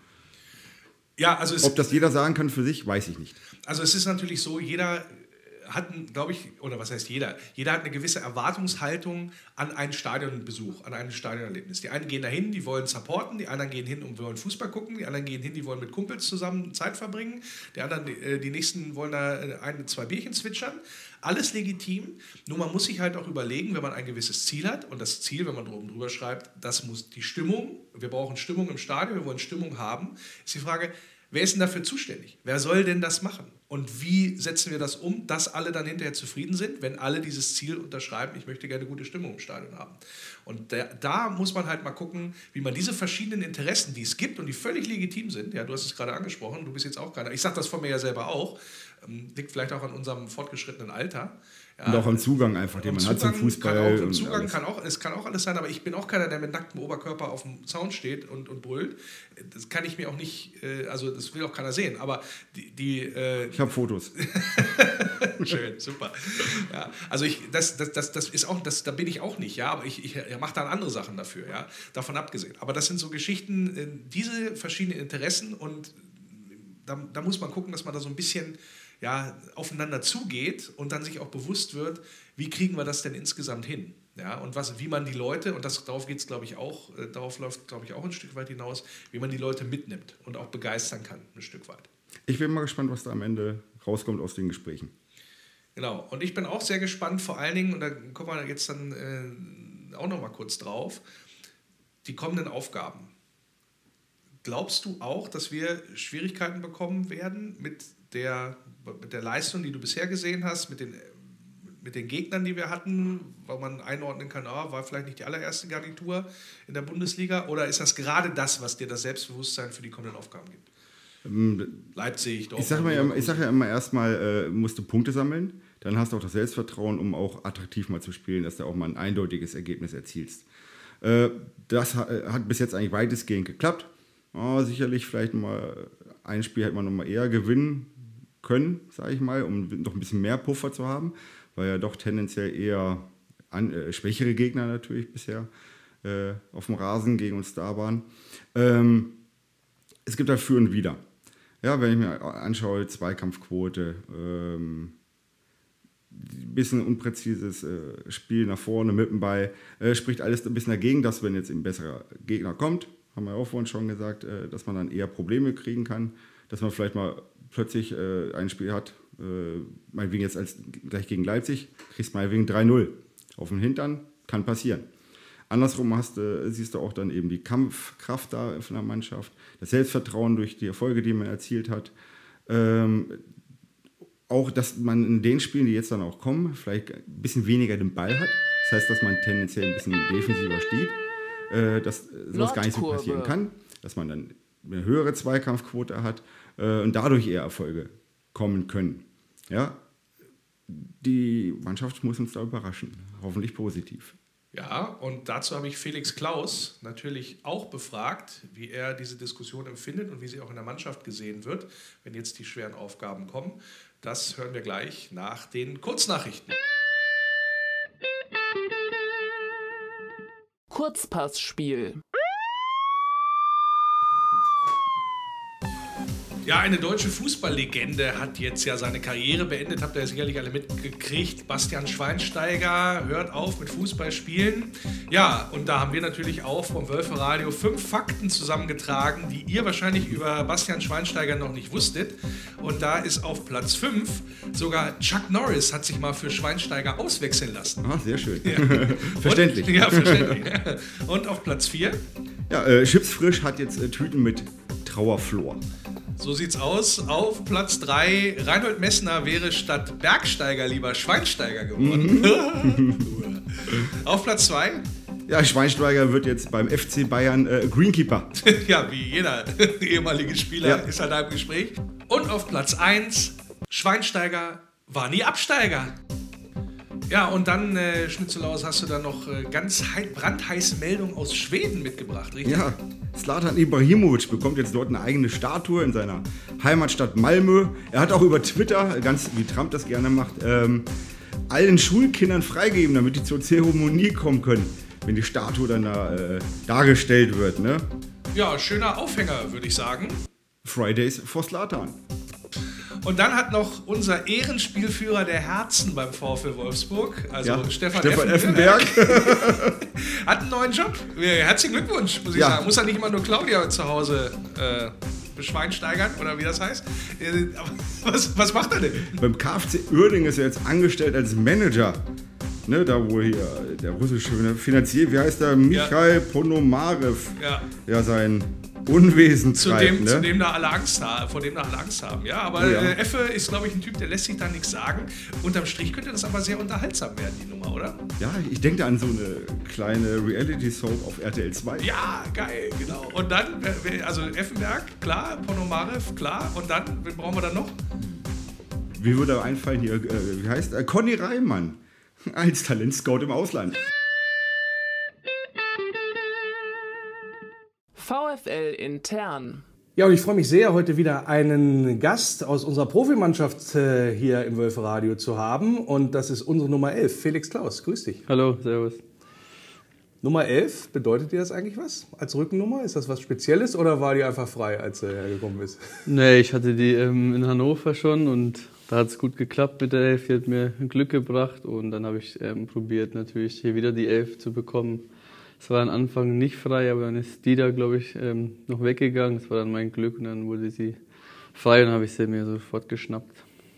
Ja, also ob das jeder sagen kann für sich, weiß ich nicht. Also es ist natürlich so, jeder hat, glaube ich, oder was heißt jeder? Jeder hat eine gewisse Erwartungshaltung an einen Stadionbesuch, an ein Stadionerlebnis. Die einen gehen dahin, die wollen supporten, die anderen gehen hin und wollen Fußball gucken, die anderen gehen hin, die wollen mit Kumpels zusammen Zeit verbringen, die anderen, die nächsten wollen da 1-2 Bierchen zwitschern. Alles legitim, nur man muss sich halt auch überlegen, wenn man ein gewisses Ziel hat, und das Ziel, wenn man oben drüber schreibt, das muss die Stimmung, wir brauchen Stimmung im Stadion, wir wollen Stimmung haben, ist die Frage, wer ist denn dafür zuständig? Wer soll denn das machen? Und wie setzen wir das um, dass alle dann hinterher zufrieden sind, wenn alle dieses Ziel unterschreiben, ich möchte gerne gute Stimmung im Stadion haben. Und da muss man halt mal gucken, wie man diese verschiedenen Interessen, die es gibt und die völlig legitim sind, ja, du hast es gerade angesprochen, du bist jetzt auch keiner, ich sage das von mir ja selber auch, liegt vielleicht auch an unserem fortgeschrittenen Alter. Ja, und auch am Zugang einfach, den man hat zum Fußball. Es kann auch alles sein, aber ich bin auch keiner, der mit nacktem Oberkörper auf dem Zaun steht und brüllt. Das kann ich mir auch nicht, also das will auch keiner sehen, aber ich habe Fotos. Schön, super. Ja, also das ist auch, da bin ich auch nicht, ja, aber ich mache dann andere Sachen dafür, ja, davon abgesehen. Aber das sind so Geschichten, diese verschiedenen Interessen und da muss man gucken, dass man da so ein bisschen aufeinander zugeht und dann sich auch bewusst wird, wie kriegen wir das denn insgesamt hin? Ja, und wie man die Leute, und darauf geht es, glaube ich, auch, darauf läuft, glaube ich, auch ein Stück weit hinaus, wie man die Leute mitnimmt und auch begeistern kann, ein Stück weit. Ich bin mal gespannt, was da am Ende rauskommt aus den Gesprächen. Genau, und ich bin auch sehr gespannt, vor allen Dingen, und da kommen wir jetzt dann auch noch mal kurz drauf, die kommenden Aufgaben. Glaubst du auch, dass wir Schwierigkeiten bekommen werden mit der Leistung, die du bisher gesehen hast, mit den Gegnern, die wir hatten, weil man einordnen kann, war vielleicht nicht die allererste Garnitur in der Bundesliga, oder ist das gerade das, was dir das Selbstbewusstsein für die kommenden Aufgaben gibt? Leipzig, Dortmund. Ich sage ja immer, erstmal musst du Punkte sammeln, dann hast du auch das Selbstvertrauen, um auch attraktiv mal zu spielen, dass du auch mal ein eindeutiges Ergebnis erzielst. Das hat bis jetzt eigentlich weitestgehend geklappt. Sicherlich vielleicht mal ein Spiel hätte man noch mal eher gewinnen können, sage ich mal, um noch ein bisschen mehr Puffer zu haben, weil ja doch tendenziell eher schwächere Gegner natürlich bisher auf dem Rasen gegen uns da waren. Es gibt halt für und wider. Ja, wenn ich mir anschaue, Zweikampfquote, ein bisschen unpräzises Spiel nach vorne mit dem Ball, spricht alles ein bisschen dagegen, dass wenn jetzt ein besserer Gegner kommt, haben wir auch vorhin schon gesagt, dass man dann eher Probleme kriegen kann, dass man vielleicht mal plötzlich ein Spiel hat, meinetwegen jetzt gleich gegen Leipzig, kriegst meinetwegen 3-0 auf den Hintern, kann passieren. Andersrum siehst du auch dann eben die Kampfkraft da von der Mannschaft, das Selbstvertrauen durch die Erfolge, die man erzielt hat. Auch, dass man in den Spielen, die jetzt dann auch kommen, vielleicht ein bisschen weniger den Ball hat. Das heißt, dass man tendenziell ein bisschen defensiver steht. Dass sowas gar nicht so passieren kann, dass man dann eine höhere Zweikampfquote hat und dadurch eher Erfolge kommen können. Ja? Die Mannschaft muss uns da überraschen, hoffentlich positiv. Ja, und dazu habe ich Felix Klaus natürlich auch befragt, wie er diese Diskussion empfindet und wie sie auch in der Mannschaft gesehen wird, wenn jetzt die schweren Aufgaben kommen. Das hören wir gleich nach den Kurznachrichten. Kurzpassspiel. Ja, eine deutsche Fußballlegende hat jetzt ja seine Karriere beendet, habt ihr ja sicherlich alle mitgekriegt. Bastian Schweinsteiger hört auf mit Fußballspielen. Ja, und da haben wir natürlich auch vom Wölferadio 5 Fakten zusammengetragen, die ihr wahrscheinlich über Bastian Schweinsteiger noch nicht wusstet. Und da ist auf Platz 5 sogar Chuck Norris hat sich mal für Schweinsteiger auswechseln lassen. Ah, sehr schön. Ja. Verständlich. Verständlich. Und auf Platz 4? Ja, Chips Frisch hat jetzt Tüten mit Trauerflor. So sieht's aus. Auf Platz 3, Reinhold Messner wäre statt Bergsteiger lieber Schweinsteiger geworden. Auf Platz 2? Ja, Schweinsteiger wird jetzt beim FC Bayern Greenkeeper. Ja, wie jeder ehemalige Spieler ist er da im Gespräch. Und auf Platz 1, Schweinsteiger war nie Absteiger. Ja, und dann, Schnitzelaus, hast du dann noch ganz brandheiße Meldung aus Schweden mitgebracht, richtig? Ja, Zlatan Ibrahimovic bekommt jetzt dort eine eigene Statue in seiner Heimatstadt Malmö. Er hat auch über Twitter, ganz wie Trump das gerne macht, allen Schulkindern freigegeben, damit die zur Zeremonie kommen können, wenn die Statue dann da dargestellt wird. Ne? Ja, schöner Aufhänger, würde ich sagen. Fridays for Zlatan. Und dann hat noch unser Ehrenspielführer der Herzen beim VfL Wolfsburg, also Stefan Effenberg, hat einen neuen Job. Herzlichen Glückwunsch, muss ich sagen. Muss er nicht immer nur Claudia zu Hause beschweinsteigern, oder wie das heißt. Was macht er denn? Beim KfC Uerdingen ist er jetzt angestellt als Manager. Ne, da wo hier der russische Finanzier, wie heißt der? Michail Ponomarev, sein Unwesen treibt. Vor dem da alle Angst haben. Ja, aber Effe ist, glaube ich, ein Typ, der lässt sich da nichts sagen. Unterm Strich könnte das aber sehr unterhaltsam werden, die Nummer, oder? Ja, ich denke da an so eine kleine Reality-Soap auf RTL 2. Ja, geil, genau. Und dann, also Effenberg, klar, Ponomarev, klar. Und dann, wen brauchen wir dann noch? Wie würde er einfallen hier, wie heißt er? Conny Reimann, als Talentscout im Ausland. VfL intern. Ja, und ich freue mich sehr, heute wieder einen Gast aus unserer Profimannschaft hier im Wölferadio zu haben. Und das ist unsere Nummer 11, Felix Klaus. Grüß dich. Hallo, servus. Nummer 11, bedeutet dir das eigentlich was als Rückennummer? Ist das was Spezielles oder war die einfach frei, als du hergekommen bist? Nee, ich hatte die in Hannover schon und da hat es gut geklappt mit der 11. Die hat mir Glück gebracht und dann habe ich probiert, natürlich hier wieder die 11 zu bekommen. Es war am Anfang nicht frei, aber dann ist die da, glaube ich, noch weggegangen. Das war dann mein Glück und dann wurde sie frei und dann habe ich sie mir sofort geschnappt.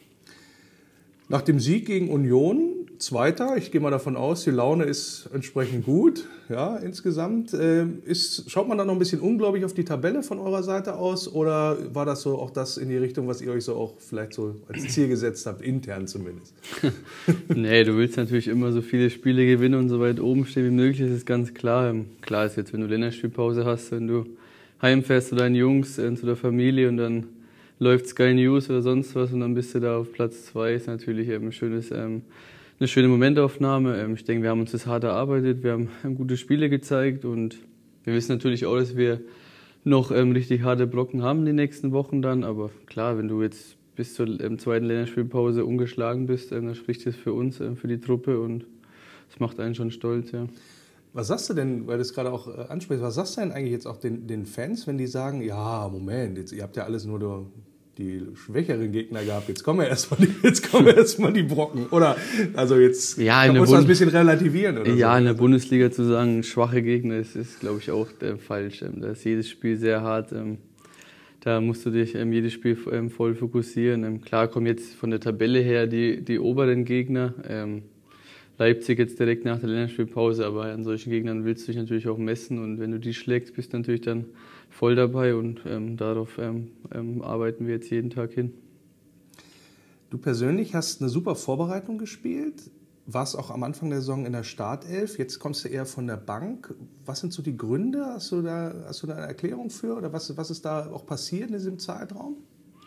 Nach dem Sieg gegen Union, Zweiter, ich gehe mal davon aus, die Laune ist entsprechend gut, ja, insgesamt. Schaut man da noch ein bisschen ungläubig auf die Tabelle von eurer Seite aus oder war das so auch das in die Richtung, was ihr euch so auch vielleicht so als Ziel gesetzt habt, intern zumindest? Nee, du willst natürlich immer so viele Spiele gewinnen und so weit oben stehen wie möglich, das ist ganz klar. Klar ist jetzt, wenn du Länderspielpause hast, wenn du heimfährst zu deinen Jungs, zu der Familie und dann läuft Sky News oder sonst was und dann bist du da auf Platz 2, ist natürlich eine schöne Momentaufnahme. Ich denke, wir haben uns das hart erarbeitet, wir haben gute Spiele gezeigt und wir wissen natürlich auch, dass wir noch richtig harte Brocken haben die nächsten Wochen dann. Aber klar, wenn du jetzt bis zur zweiten Länderspielpause ungeschlagen bist, dann spricht das für uns, für die Truppe und das macht einen schon stolz, ja. Was sagst du denn, weil du es gerade auch ansprichst, was sagst du denn eigentlich jetzt auch den Fans, wenn die sagen, ja, Moment, jetzt, ihr habt ja alles nur die schwächeren Gegner gehabt, jetzt kommen ja erstmal die Brocken, oder? Also jetzt muss man ein bisschen relativieren, oder? Ja, so. In der Bundesliga zu sagen, schwache Gegner, ist glaube ich, auch falsch. Da ist jedes Spiel sehr hart. Da musst du dich jedes Spiel voll fokussieren. Klar kommen jetzt von der Tabelle her die oberen Gegner. Leipzig jetzt direkt nach der Länderspielpause, aber an solchen Gegnern willst du dich natürlich auch messen und wenn du die schlägst, bist du natürlich dann voll dabei und darauf arbeiten wir jetzt jeden Tag hin. Du persönlich hast eine super Vorbereitung gespielt, warst auch am Anfang der Saison in der Startelf, jetzt kommst du eher von der Bank. Was sind so die Gründe? Hast du da eine Erklärung für oder was ist da auch passiert in diesem Zeitraum?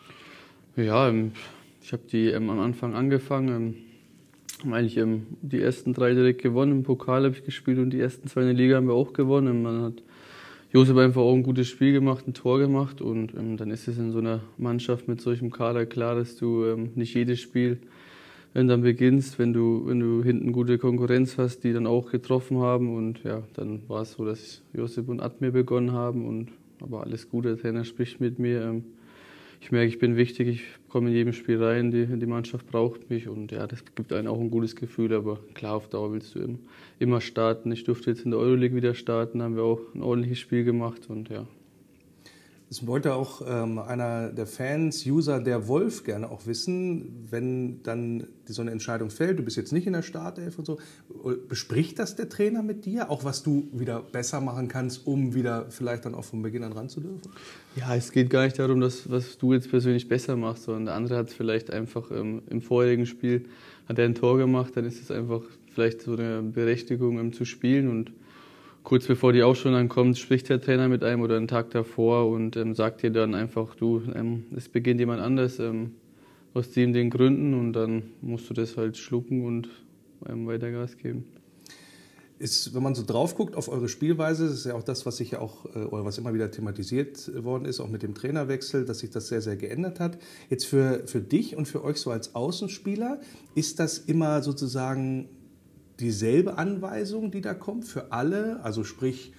Ja, ich habe am Anfang angefangen, eigentlich die ersten 3 direkt gewonnen, im Pokal habe ich gespielt und die ersten 2 in der Liga haben wir auch gewonnen. Man hat Josep einfach auch ein gutes Spiel gemacht, ein Tor gemacht und dann ist es in so einer Mannschaft mit solchem Kader klar, dass du nicht jedes Spiel dann beginnst, wenn du hinten gute Konkurrenz hast, die dann auch getroffen haben und ja, dann war es so, dass Josep und Admir begonnen haben aber alles gut, der Trainer spricht mit mir. Ich merke, ich bin wichtig, ich komme in jedem Spiel rein, die Mannschaft braucht mich und ja, das gibt einem auch ein gutes Gefühl, aber klar, auf Dauer willst du immer starten. Ich durfte jetzt in der Euroleague wieder starten, haben wir auch ein ordentliches Spiel gemacht und ja. Das wollte auch einer der Fans, User der Wolf, gerne auch wissen, wenn dann so eine Entscheidung fällt, du bist jetzt nicht in der Startelf und so, bespricht das der Trainer mit dir, auch was du wieder besser machen kannst, um wieder vielleicht dann auch von Beginn an ran zu dürfen? Ja, es geht gar nicht darum, was du jetzt persönlich besser machst, sondern der andere hat es vielleicht einfach im vorherigen Spiel, hat er ein Tor gemacht, dann ist es einfach vielleicht so eine Berechtigung zu spielen. Und kurz bevor die Ausstellung dann kommt, spricht der Trainer mit einem oder einen Tag davor und sagt dir dann einfach, du, es beginnt jemand anders aus den Gründen, und dann musst du das halt schlucken und weiter Gas geben. Wenn man so drauf guckt auf eure Spielweise, das ist ja auch das, was sich ja auch, oder was immer wieder thematisiert worden ist, auch mit dem Trainerwechsel, dass sich das sehr, sehr geändert hat. Jetzt für dich und für euch so als Außenspieler, ist das immer sozusagen dieselbe Anweisung, die da kommt für alle? Also sprich,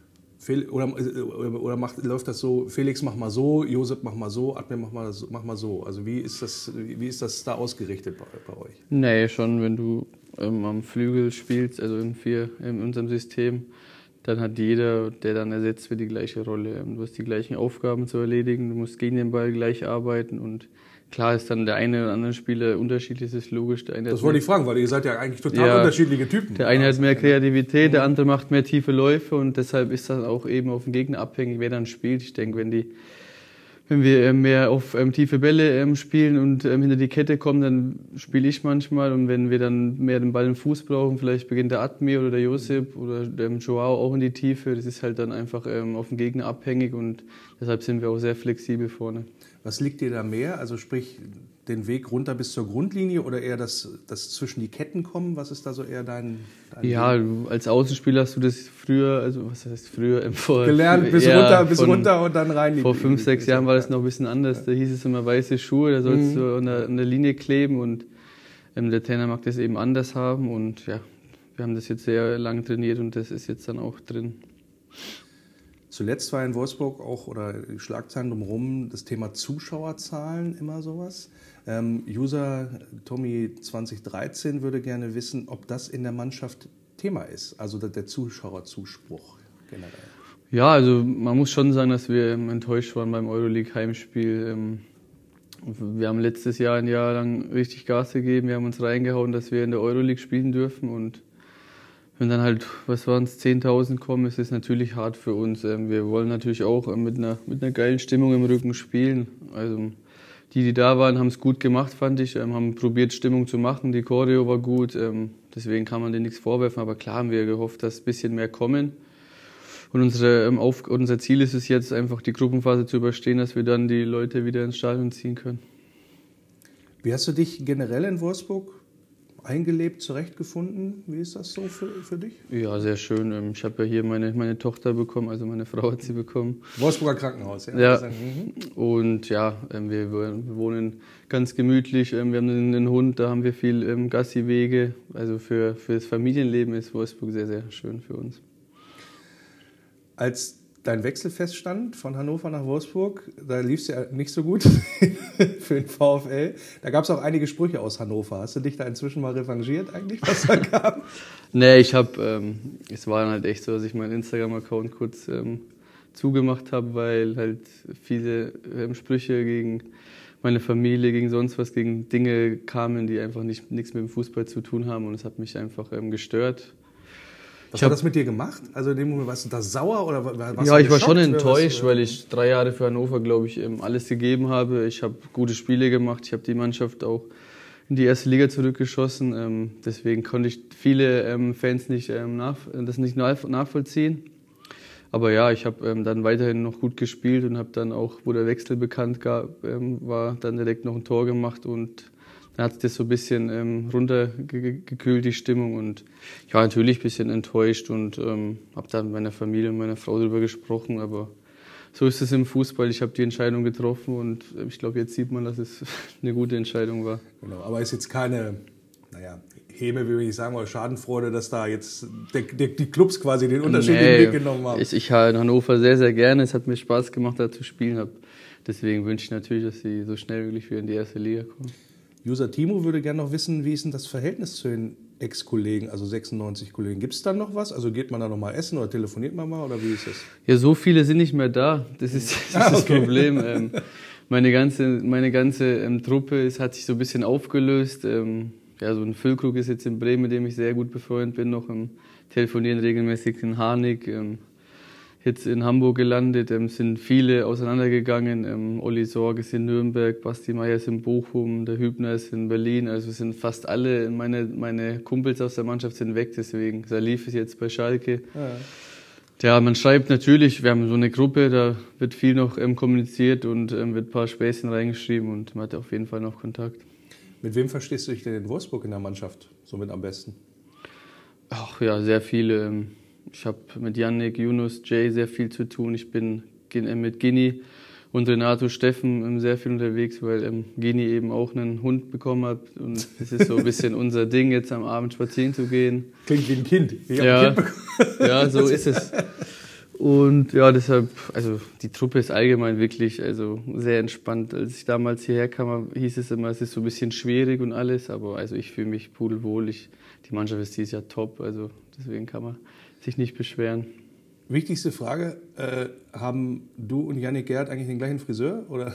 läuft das so, Felix mach mal so, Josep mach mal so, Admir mach mal so. Also wie ist das da ausgerichtet bei euch? Nee, schon, wenn du am Flügel spielst, also in unserem System, dann hat jeder, der dann ersetzt wird, die gleiche Rolle. Du hast die gleichen Aufgaben zu erledigen, du musst gegen den Ball gleich arbeiten, und klar ist dann der eine oder andere Spieler unterschiedlich, das ist logisch. Das wollte ich fragen, weil ihr seid ja eigentlich total unterschiedliche Typen. Der eine hat mehr Kreativität, der andere macht mehr tiefe Läufe, und deshalb ist das auch eben auf den Gegner abhängig, wer dann spielt. Ich denke, wenn wir mehr auf tiefe Bälle spielen und hinter die Kette kommen, dann spiele ich manchmal. Und wenn wir dann mehr den Ball im Fuß brauchen, vielleicht beginnt der Admir oder der Josep oder der Joao auch in die Tiefe. Das ist halt dann einfach auf den Gegner abhängig, und deshalb sind wir auch sehr flexibel vorne. Was liegt dir da mehr? Also sprich, den Weg runter bis zur Grundlinie oder eher das zwischen die Ketten kommen? Was ist da so eher dein Ja, als Außenspieler hast du das früher, also was heißt früher? Gelernt, bis runter und dann rein. Vor 5, 6 Jahren war das noch ein bisschen anders. Da hieß es immer weiße Schuhe, da sollst du an der Linie kleben, und der Trainer mag das eben anders haben, und ja, wir haben das jetzt sehr lang trainiert und das ist jetzt dann auch drin. Zuletzt war in Wolfsburg auch, oder die Schlagzeilen drumherum, das Thema Zuschauerzahlen immer sowas. User Tommy 2013 würde gerne wissen, ob das in der Mannschaft Thema ist, also der Zuschauerzuspruch generell. Ja, also man muss schon sagen, dass wir enttäuscht waren beim Euroleague-Heimspiel. Wir haben letztes Jahr ein Jahr lang richtig Gas gegeben, wir haben uns reingehauen, dass wir in der Euroleague spielen dürfen, und wenn dann halt, 10.000 kommen, ist es natürlich hart für uns. Wir wollen natürlich auch mit einer geilen Stimmung im Rücken spielen. Also die da waren, haben es gut gemacht, fand ich, haben probiert, Stimmung zu machen. Die Choreo war gut, deswegen kann man denen nichts vorwerfen. Aber klar haben wir gehofft, dass ein bisschen mehr kommen. Und unser Ziel ist es jetzt, einfach die Gruppenphase zu überstehen, dass wir dann die Leute wieder ins Stadion ziehen können. Wie hast du dich generell in Wolfsburg eingelebt, zurechtgefunden? Wie ist das so für dich? Ja, sehr schön. Ich habe ja hier meine Tochter bekommen, also meine Frau hat sie bekommen. Wolfsburger Krankenhaus, ja? Ja, und ja, wir wohnen ganz gemütlich. Wir haben einen Hund, da haben wir viel Gassi-Wege. Also für das Familienleben ist Wolfsburg sehr, sehr schön für uns. Als dein Wechsel feststand von Hannover nach Wolfsburg, da lief es ja nicht so gut für den VfL. Da gab es auch einige Sprüche aus Hannover. Hast du dich da inzwischen mal revanchiert eigentlich, was da kam? Nee, es war dann halt echt so, dass ich meinen Instagram-Account kurz zugemacht habe, weil halt viele Sprüche gegen meine Familie, gegen sonst was, gegen Dinge kamen, die einfach nichts mit dem Fußball zu tun haben, und es hat mich einfach gestört. Was hat das mit dir gemacht? Also in dem Moment, warst du da sauer oder warst Ja, ich war schon enttäuscht, weil ich 3 Jahre für Hannover, glaube ich, alles gegeben habe. Ich habe gute Spiele gemacht, ich habe die Mannschaft auch in die erste Liga zurückgeschossen. Deswegen konnte ich viele Fans nicht nachvollziehen. Aber ja, ich habe dann weiterhin noch gut gespielt und habe dann auch, wo der Wechsel bekannt war, dann direkt noch ein Tor gemacht, und dann hat sich das so ein bisschen runtergekühlt, die Stimmung, und ja, natürlich ein bisschen enttäuscht, und habe dann mit meiner Familie und meiner Frau darüber gesprochen, aber so ist es im Fußball. Ich habe die Entscheidung getroffen, und ich glaube, jetzt sieht man, dass es eine gute Entscheidung war. Genau, aber ist jetzt keine, Häme, will ich sagen, oder Schadenfreude, dass da jetzt die Clubs quasi den unterschiedlichen Weg genommen haben? Ich habe in Hannover sehr, sehr gerne. Es hat mir Spaß gemacht, da zu spielen. Deswegen wünsche ich natürlich, dass sie so schnell wie möglich wieder in die erste Liga kommen. User Timo würde gerne noch wissen, wie ist denn das Verhältnis zu den Ex-Kollegen, also 96 Kollegen? Gibt es da noch was? Also geht man da noch mal essen oder telefoniert man mal, oder wie ist das? Ja, so viele sind nicht mehr da. Das ist das Problem. Meine ganze Truppe hat sich so ein bisschen aufgelöst. Ja, so ein Füllkrug ist jetzt in Bremen, mit dem ich sehr gut befreundet bin, noch telefonieren regelmäßig in Harnik. jetzt in Hamburg gelandet, sind viele auseinandergegangen. Olli Sorg ist in Nürnberg, Basti Meier ist in Bochum, der Hübner ist in Berlin. Also sind fast alle, meine Kumpels aus der Mannschaft sind weg deswegen. Salif ist jetzt bei Schalke. Ja, man schreibt natürlich, wir haben so eine Gruppe, da wird viel noch kommuniziert und wird ein paar Späßchen reingeschrieben und man hat auf jeden Fall noch Kontakt. Mit wem verstehst du dich denn in Wolfsburg in der Mannschaft somit am besten? Ach ja, sehr viele. Ich habe mit Yannick, Yunus, Jay sehr viel zu tun. Ich bin mit Gini und Renato Steffen sehr viel unterwegs, weil Gini eben auch einen Hund bekommen hat. Und es ist so ein bisschen unser Ding, jetzt am Abend spazieren zu gehen. Klingt wie ein Kind. Ja, so ist es. Und ja, deshalb, also die Truppe ist allgemein wirklich sehr entspannt. Als ich damals hierher kam, hieß es immer, es ist so ein bisschen schwierig und alles, aber also ich fühle mich pudelwohl. Die Mannschaft ist dieses Jahr top, also deswegen kann man sich nicht beschweren. Wichtigste Frage, haben du und Yannick Gerhardt eigentlich den gleichen Friseur? Oder?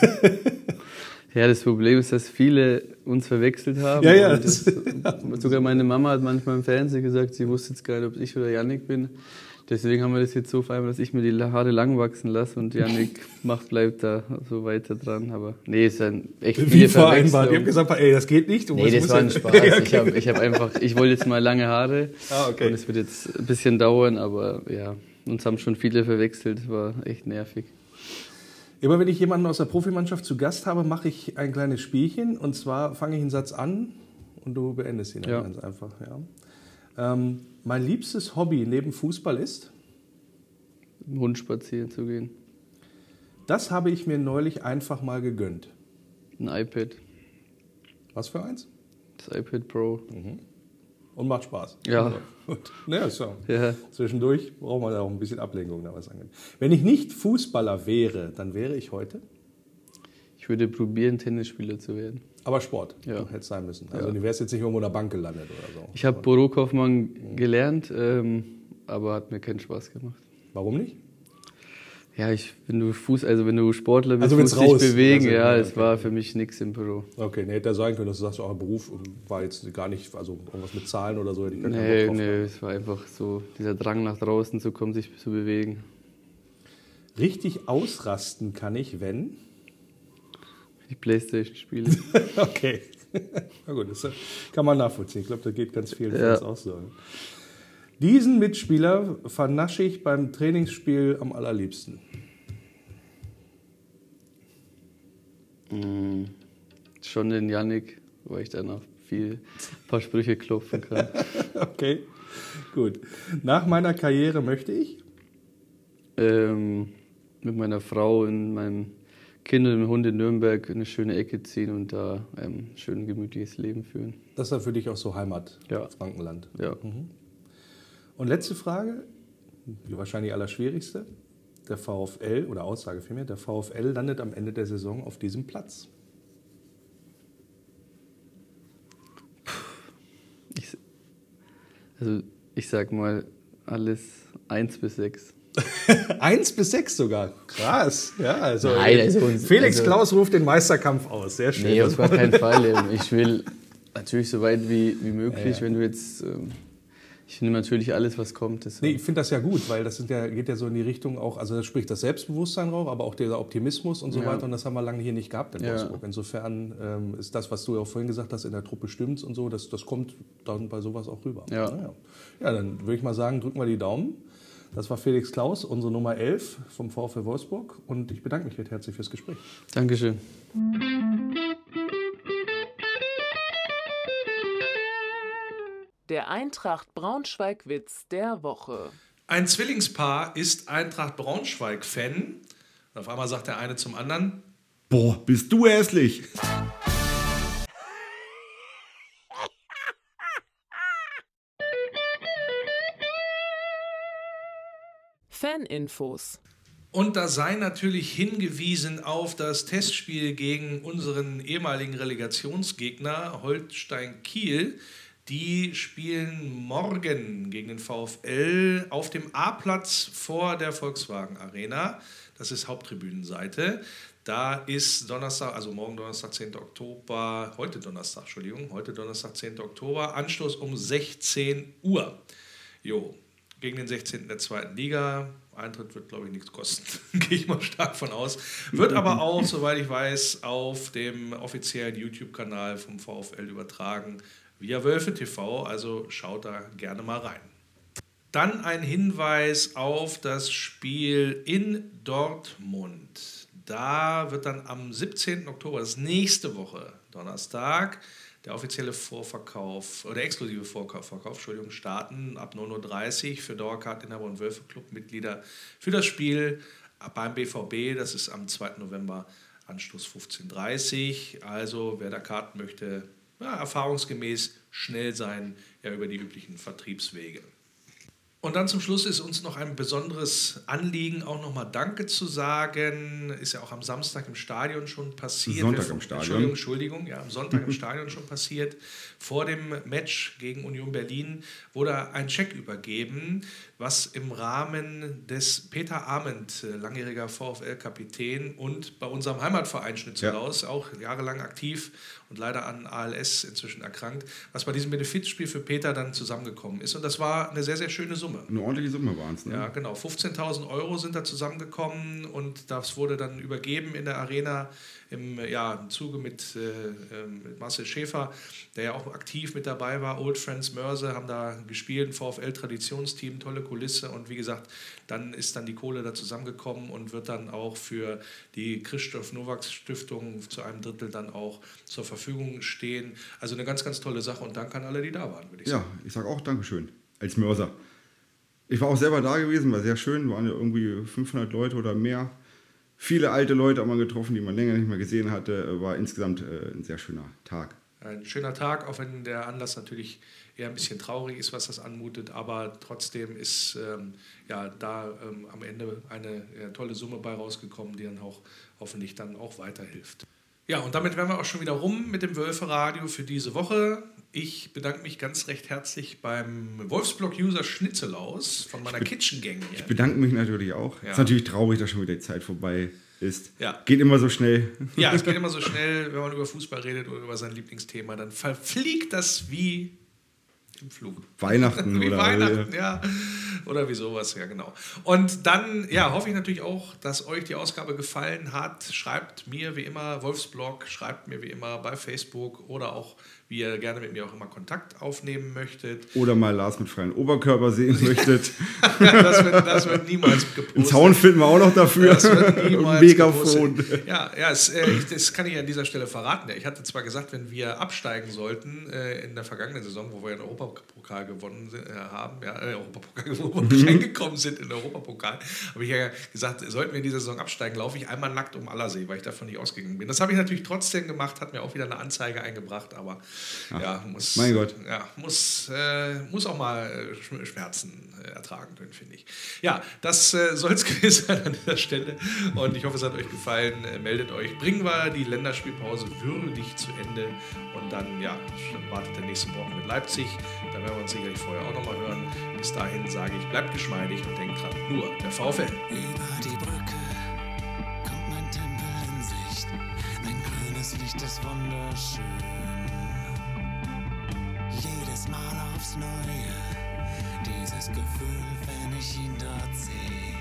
Ja, das Problem ist, dass viele uns verwechselt haben. Ja. Sogar meine Mama hat manchmal im Fernsehen gesagt, sie wusste jetzt gar nicht, ob ich oder Yannick bin. Deswegen haben wir das jetzt so vereinbart, dass ich mir die Haare lang wachsen lasse und Yannick bleibt da so weiter dran. Aber nee, es ist ein echt wie vereinbart. Die haben gesagt, ey, das geht nicht. Nee, das war ein Spaß. Ja, okay. Ich wollte jetzt mal lange Haare. Okay. Und es wird jetzt ein bisschen dauern, aber ja, uns haben schon viele verwechselt. War echt nervig. Immer wenn ich jemanden aus der Profimannschaft zu Gast habe, mache ich ein kleines Spielchen. Und zwar fange ich einen Satz an und du beendest ihn dann ganz einfach. Ja. Mein liebstes Hobby neben Fußball ist? Mit dem Hund spazieren zu gehen. Das habe ich mir neulich einfach mal gegönnt. Ein iPad. Was für eins? Das iPad Pro. Und macht Spaß. Ja. Also, gut. Naja, so. Ja. Zwischendurch braucht man ja auch ein bisschen Ablenkung, da was angeht. Wenn ich nicht Fußballer wäre, dann wäre ich heute? Ich würde probieren, Tennisspieler zu werden. Aber Sport, ja. Hätte sein müssen. Also du wärst jetzt nicht irgendwo in der Bank gelandet oder so. Ich habe Bürokaufmann gelernt, aber hat mir keinen Spaß gemacht. Warum nicht? Ja, wenn du Sportler bist, also musst du dich bewegen. Also, ja, es war für mich nichts im Büro. Okay, hätte ja sein können, dass du sagst, Beruf war jetzt gar nicht, also irgendwas mit Zahlen oder so. Hätte ich nee, es war einfach so dieser Drang nach draußen zu kommen, sich zu bewegen. Richtig ausrasten kann ich, wenn? Die Playstation spiele. Okay. Na gut, das kann man nachvollziehen. Ich glaube, da geht ganz viel Fans auch so. Diesen Mitspieler vernasche ich beim Trainingsspiel am allerliebsten. Schon den Yannick, weil ich danach ein paar Sprüche klopfen kann. Okay, gut. Nach meiner Karriere möchte ich? Mit meiner Frau und meinem Kind und dem Hund in Nürnberg eine schöne Ecke ziehen und da ein schön gemütliches Leben führen. Das ist ja für dich auch so Heimat, Frankenland. Ja. Und letzte Frage, die wahrscheinlich allerschwierigste. Der VfL, oder Aussage vielmehr, der VfL landet am Ende der Saison auf diesem Platz. Ich sag mal alles 1 bis 6. 1 bis 6 sogar. Krass. Ja, also nein, Felix Klaus ruft den Meisterkampf aus. Sehr schön. Nee, auf gar keinen Fall. Ich will natürlich so weit wie möglich, wenn du jetzt... Ich nehme natürlich alles, was kommt. Nee, ich finde das ja gut, weil das geht ja so in die Richtung auch, also das spricht das Selbstbewusstsein raus, aber auch dieser Optimismus und so weiter. Und das haben wir lange hier nicht gehabt in Wolfsburg. Insofern ist das, was du ja auch vorhin gesagt hast, in der Truppe stimmt und so, das kommt dann bei sowas auch rüber. Ja, dann würde ich mal sagen, drücken wir die Daumen. Das war Felix Klaus, unsere Nummer 11 vom VfL Wolfsburg. Und ich bedanke mich recht herzlich fürs Gespräch. Dankeschön. Der Eintracht Braunschweig-Witz der Woche. Ein Zwillingspaar ist Eintracht Braunschweig-Fan. Und auf einmal sagt der eine zum anderen: Boah, bist du hässlich! Faninfos. Und da sei natürlich hingewiesen auf das Testspiel gegen unseren ehemaligen Relegationsgegner Holstein Kiel. Die spielen morgen gegen den VfL auf dem A-Platz vor der Volkswagen Arena. Das ist Haupttribünenseite. Da ist Donnerstag, also morgen Donnerstag, 10. Oktober, heute Donnerstag, 10. Oktober, Anstoß um 16 Uhr. Jo, gegen den 16. der 2. Liga. Eintritt wird, glaube ich, nichts kosten. Gehe ich mal stark von aus. Wird aber auch, soweit ich weiß, auf dem offiziellen YouTube-Kanal vom VfL übertragen via Wölfe TV. Also schaut da gerne mal rein. Dann ein Hinweis auf das Spiel in Dortmund. Da wird dann am 17. Oktober, das ist nächste Woche, Donnerstag, der offizielle Vorverkauf oder exklusive Vorverkauf, starten ab 9:30 Uhr für Dauerkarteninhaber und Wölfe-Club-Mitglieder für das Spiel beim BVB. Das ist am 2. November, Anstoß 15:30 Uhr. Also wer da Karten möchte, erfahrungsgemäß schnell sein, ja über die üblichen Vertriebswege. Und dann zum Schluss ist uns noch ein besonderes Anliegen, auch nochmal Danke zu sagen. Ist ja auch am Samstag im Stadion schon passiert. Sonntag im Stadion. Entschuldigung, ja, am Sonntag im Stadion schon passiert. Vor dem Match gegen Union Berlin wurde ein Scheck übergeben, was im Rahmen des Peter Ament, langjähriger VfL-Kapitän und bei unserem Heimatverein Schnitzelhaus, auch jahrelang aktiv und leider an ALS inzwischen erkrankt, was bei diesem Benefizspiel für Peter dann zusammengekommen ist. Und das war eine sehr, sehr schöne Summe. Eine ordentliche Summe waren es, ne? Ja, genau. 15.000 € sind da zusammengekommen und das wurde dann übergeben in der Arena im Zuge mit Marcel Schäfer, der ja auch aktiv mit dabei war. Old Friends Mörse haben da gespielt, ein VfL-Traditionsteam, tolle Kulisse und wie gesagt, dann ist dann die Kohle da zusammengekommen und wird dann auch für die Christoph Nowak Stiftung zu einem Drittel dann auch zur Verfügung stehen. Also eine ganz, ganz tolle Sache und danke an alle, die da waren, würde ich sagen. Ja, ich sage auch Dankeschön als Mörser. Ich war auch selber da gewesen, war sehr schön, waren ja irgendwie 500 Leute oder mehr. Viele alte Leute hat man getroffen, die man länger nicht mehr gesehen hatte. War insgesamt ein sehr schöner Tag. Ein schöner Tag, auch wenn der Anlass natürlich eher ein bisschen traurig ist, was das anmutet. Aber trotzdem ist am Ende eine tolle Summe bei rausgekommen, die dann auch hoffentlich dann auch weiterhilft. Ja, und damit wären wir auch schon wieder rum mit dem Wölfe-Radio für diese Woche. Ich bedanke mich ganz recht herzlich beim Wolfsblog-User Schnitzelhaus von meiner Kitchen-Gang hier. Ich bedanke mich natürlich auch. Ja. Ist natürlich traurig, dass schon wieder die Zeit vorbei ist. Ja. Geht immer so schnell. Ja, es geht immer so schnell, wenn man über Fußball redet oder über sein Lieblingsthema, dann verfliegt das wie im Flug. Weihnachten wie oder Weihnachten, ja. Oder wie sowas, ja genau. Und dann hoffe ich natürlich auch, dass euch die Ausgabe gefallen hat. Schreibt mir wie immer Wolfsblog, schreibt mir wie immer bei Facebook oder auch, wie ihr gerne mit mir auch immer Kontakt aufnehmen möchtet. Oder mal Lars mit freiem Oberkörper sehen möchtet. das wird niemals gepostet. Einen Sound finden wir auch noch dafür. Das wird niemals Megafon. gepostet. Das kann ich an dieser Stelle verraten. Ich hatte zwar gesagt, wenn wir absteigen sollten in der vergangenen Saison, wo wir den Europapokal gewonnen haben, wo wir reingekommen sind in den Europapokal, habe ich ja gesagt, sollten wir in dieser Saison absteigen, laufe ich einmal nackt um Allersee, weil ich davon nicht ausgegangen bin. Das habe ich natürlich trotzdem gemacht, hat mir auch wieder eine Anzeige eingebracht, aber mein Gott. Muss auch mal Schmerzen ertragen können, finde ich. Ja, das soll es gewesen sein an dieser Stelle und ich hoffe, es hat euch gefallen. Meldet euch. Bringen wir die Länderspielpause würdig zu Ende und dann wartet der nächste Woche mit Leipzig. Da werden wir uns sicherlich vorher auch nochmal hören. Bis dahin sage ich, bleibt geschmeidig und denkt dran, nur der VfL. Über die Brücke kommt mein Tempel in Sicht. Mein grünes Licht ist wunderschön. Jedes Mal aufs Neue, dieses Gefühl, wenn ich ihn dort sehe.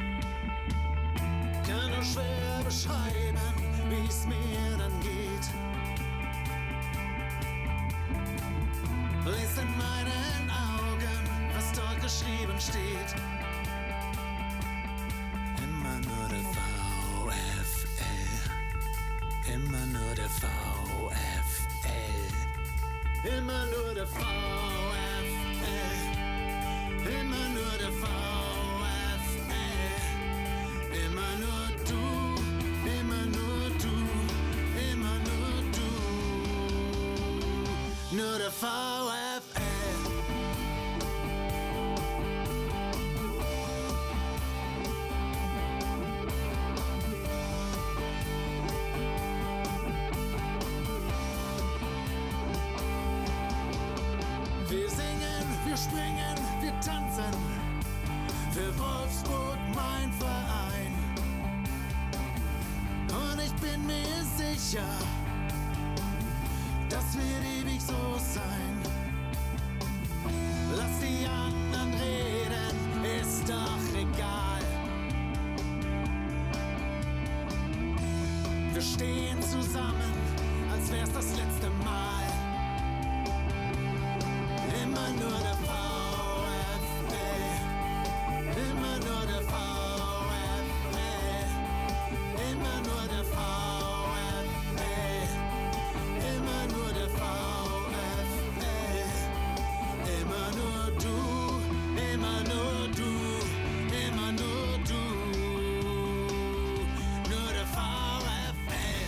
Kann nur schwer beschreiben, wie es mir dann geht. Lies in meinen Augen, was dort geschrieben steht. Immer nur der VfL, immer nur der VfL. Immer nur der VfL, immer nur der VfL, immer nur du, immer nur du, immer nur du, nur der VfL. Wir singen, wir springen, wir tanzen, für Wolfsburg mein Verein. Und ich bin mir sicher, das wird ewig so sein. Lass die anderen reden, ist doch egal. wir stehen zusammen, als wär's das letzte Mal. Immer nur der VfL, immer nur der VfL, immer nur der VfL, immer nur der VfL, immer nur du, immer nur du, immer nur du, nur der VfL.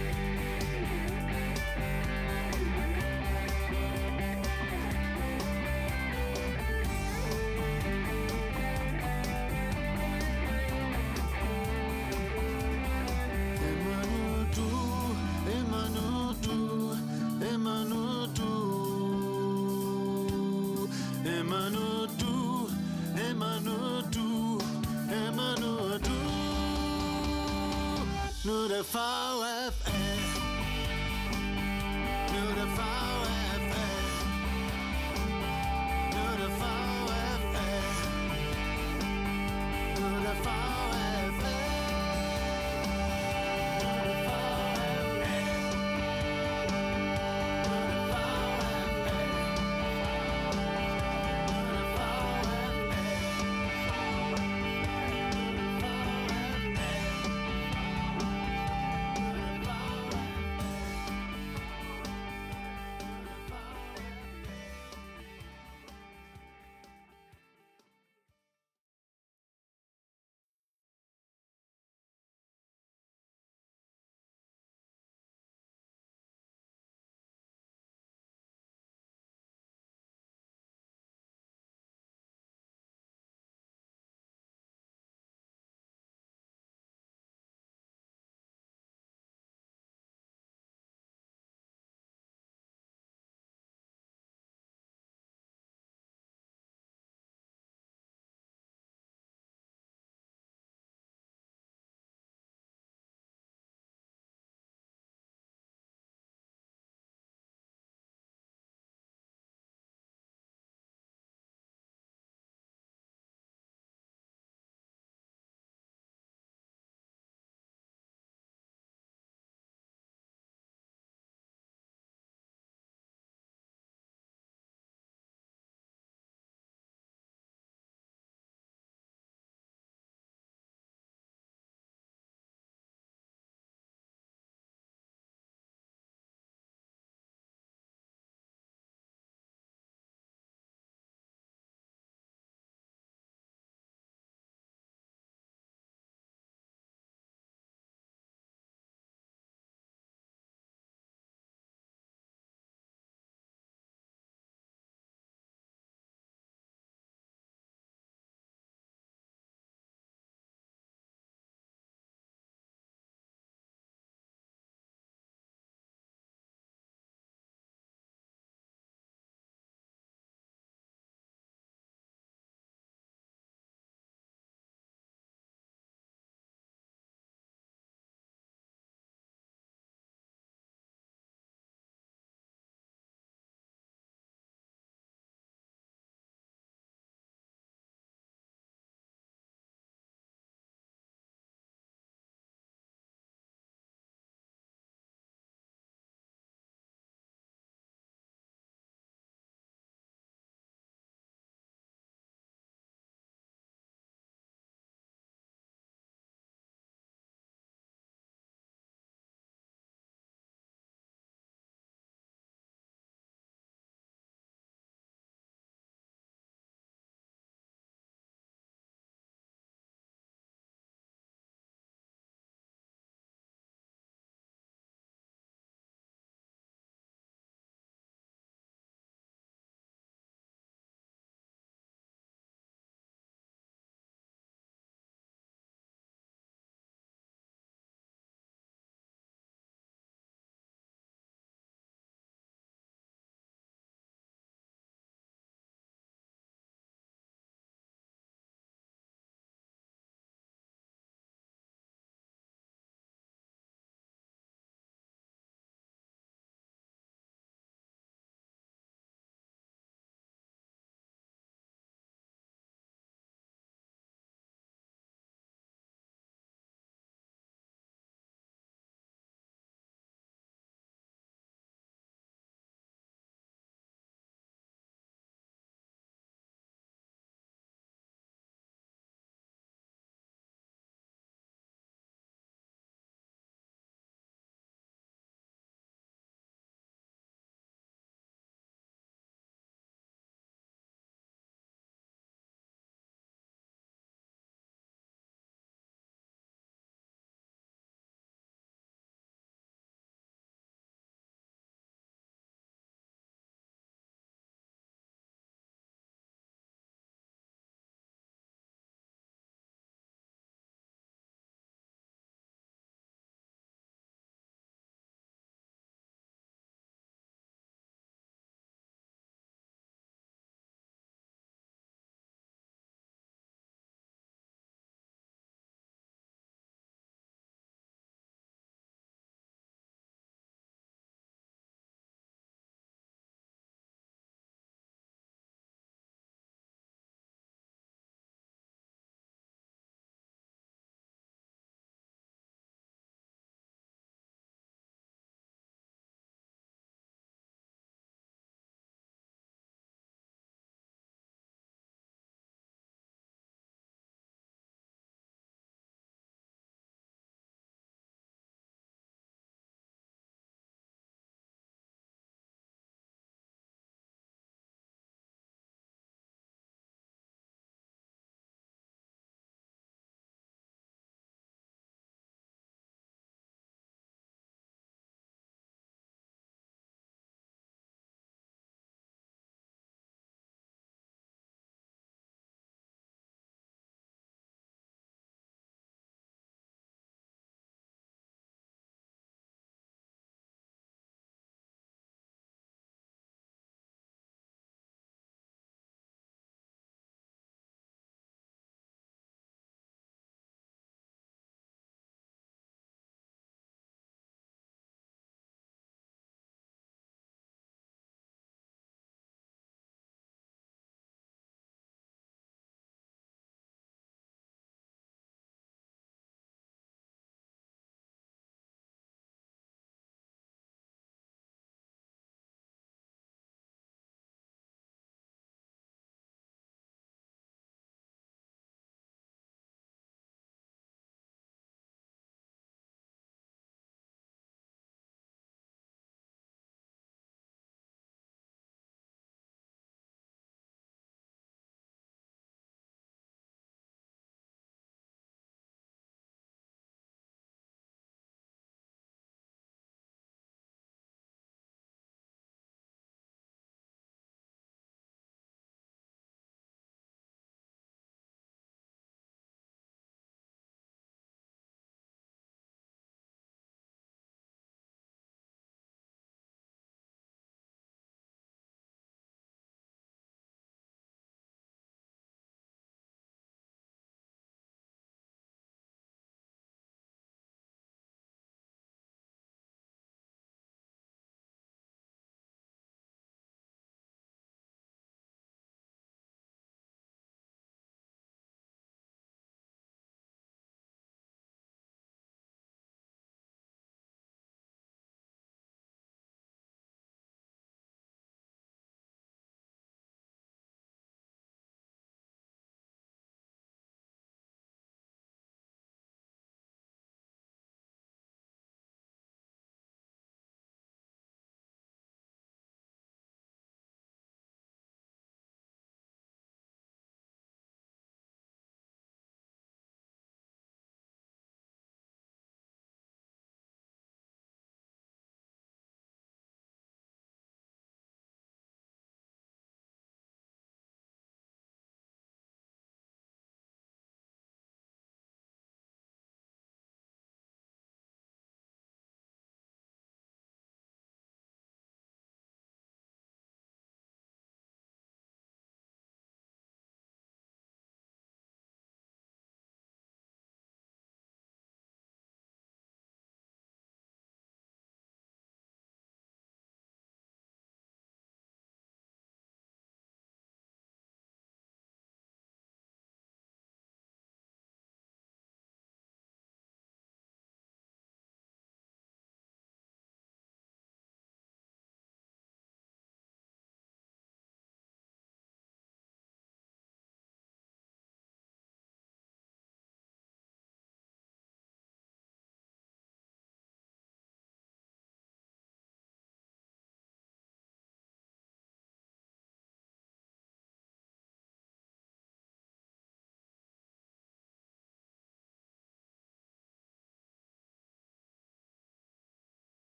Immer nur du, immer nur du, immer nur du, immer nur du, immer nur du, immer nur du, nur der VfL, nur der VfL, nur der VfL, nur der VfL.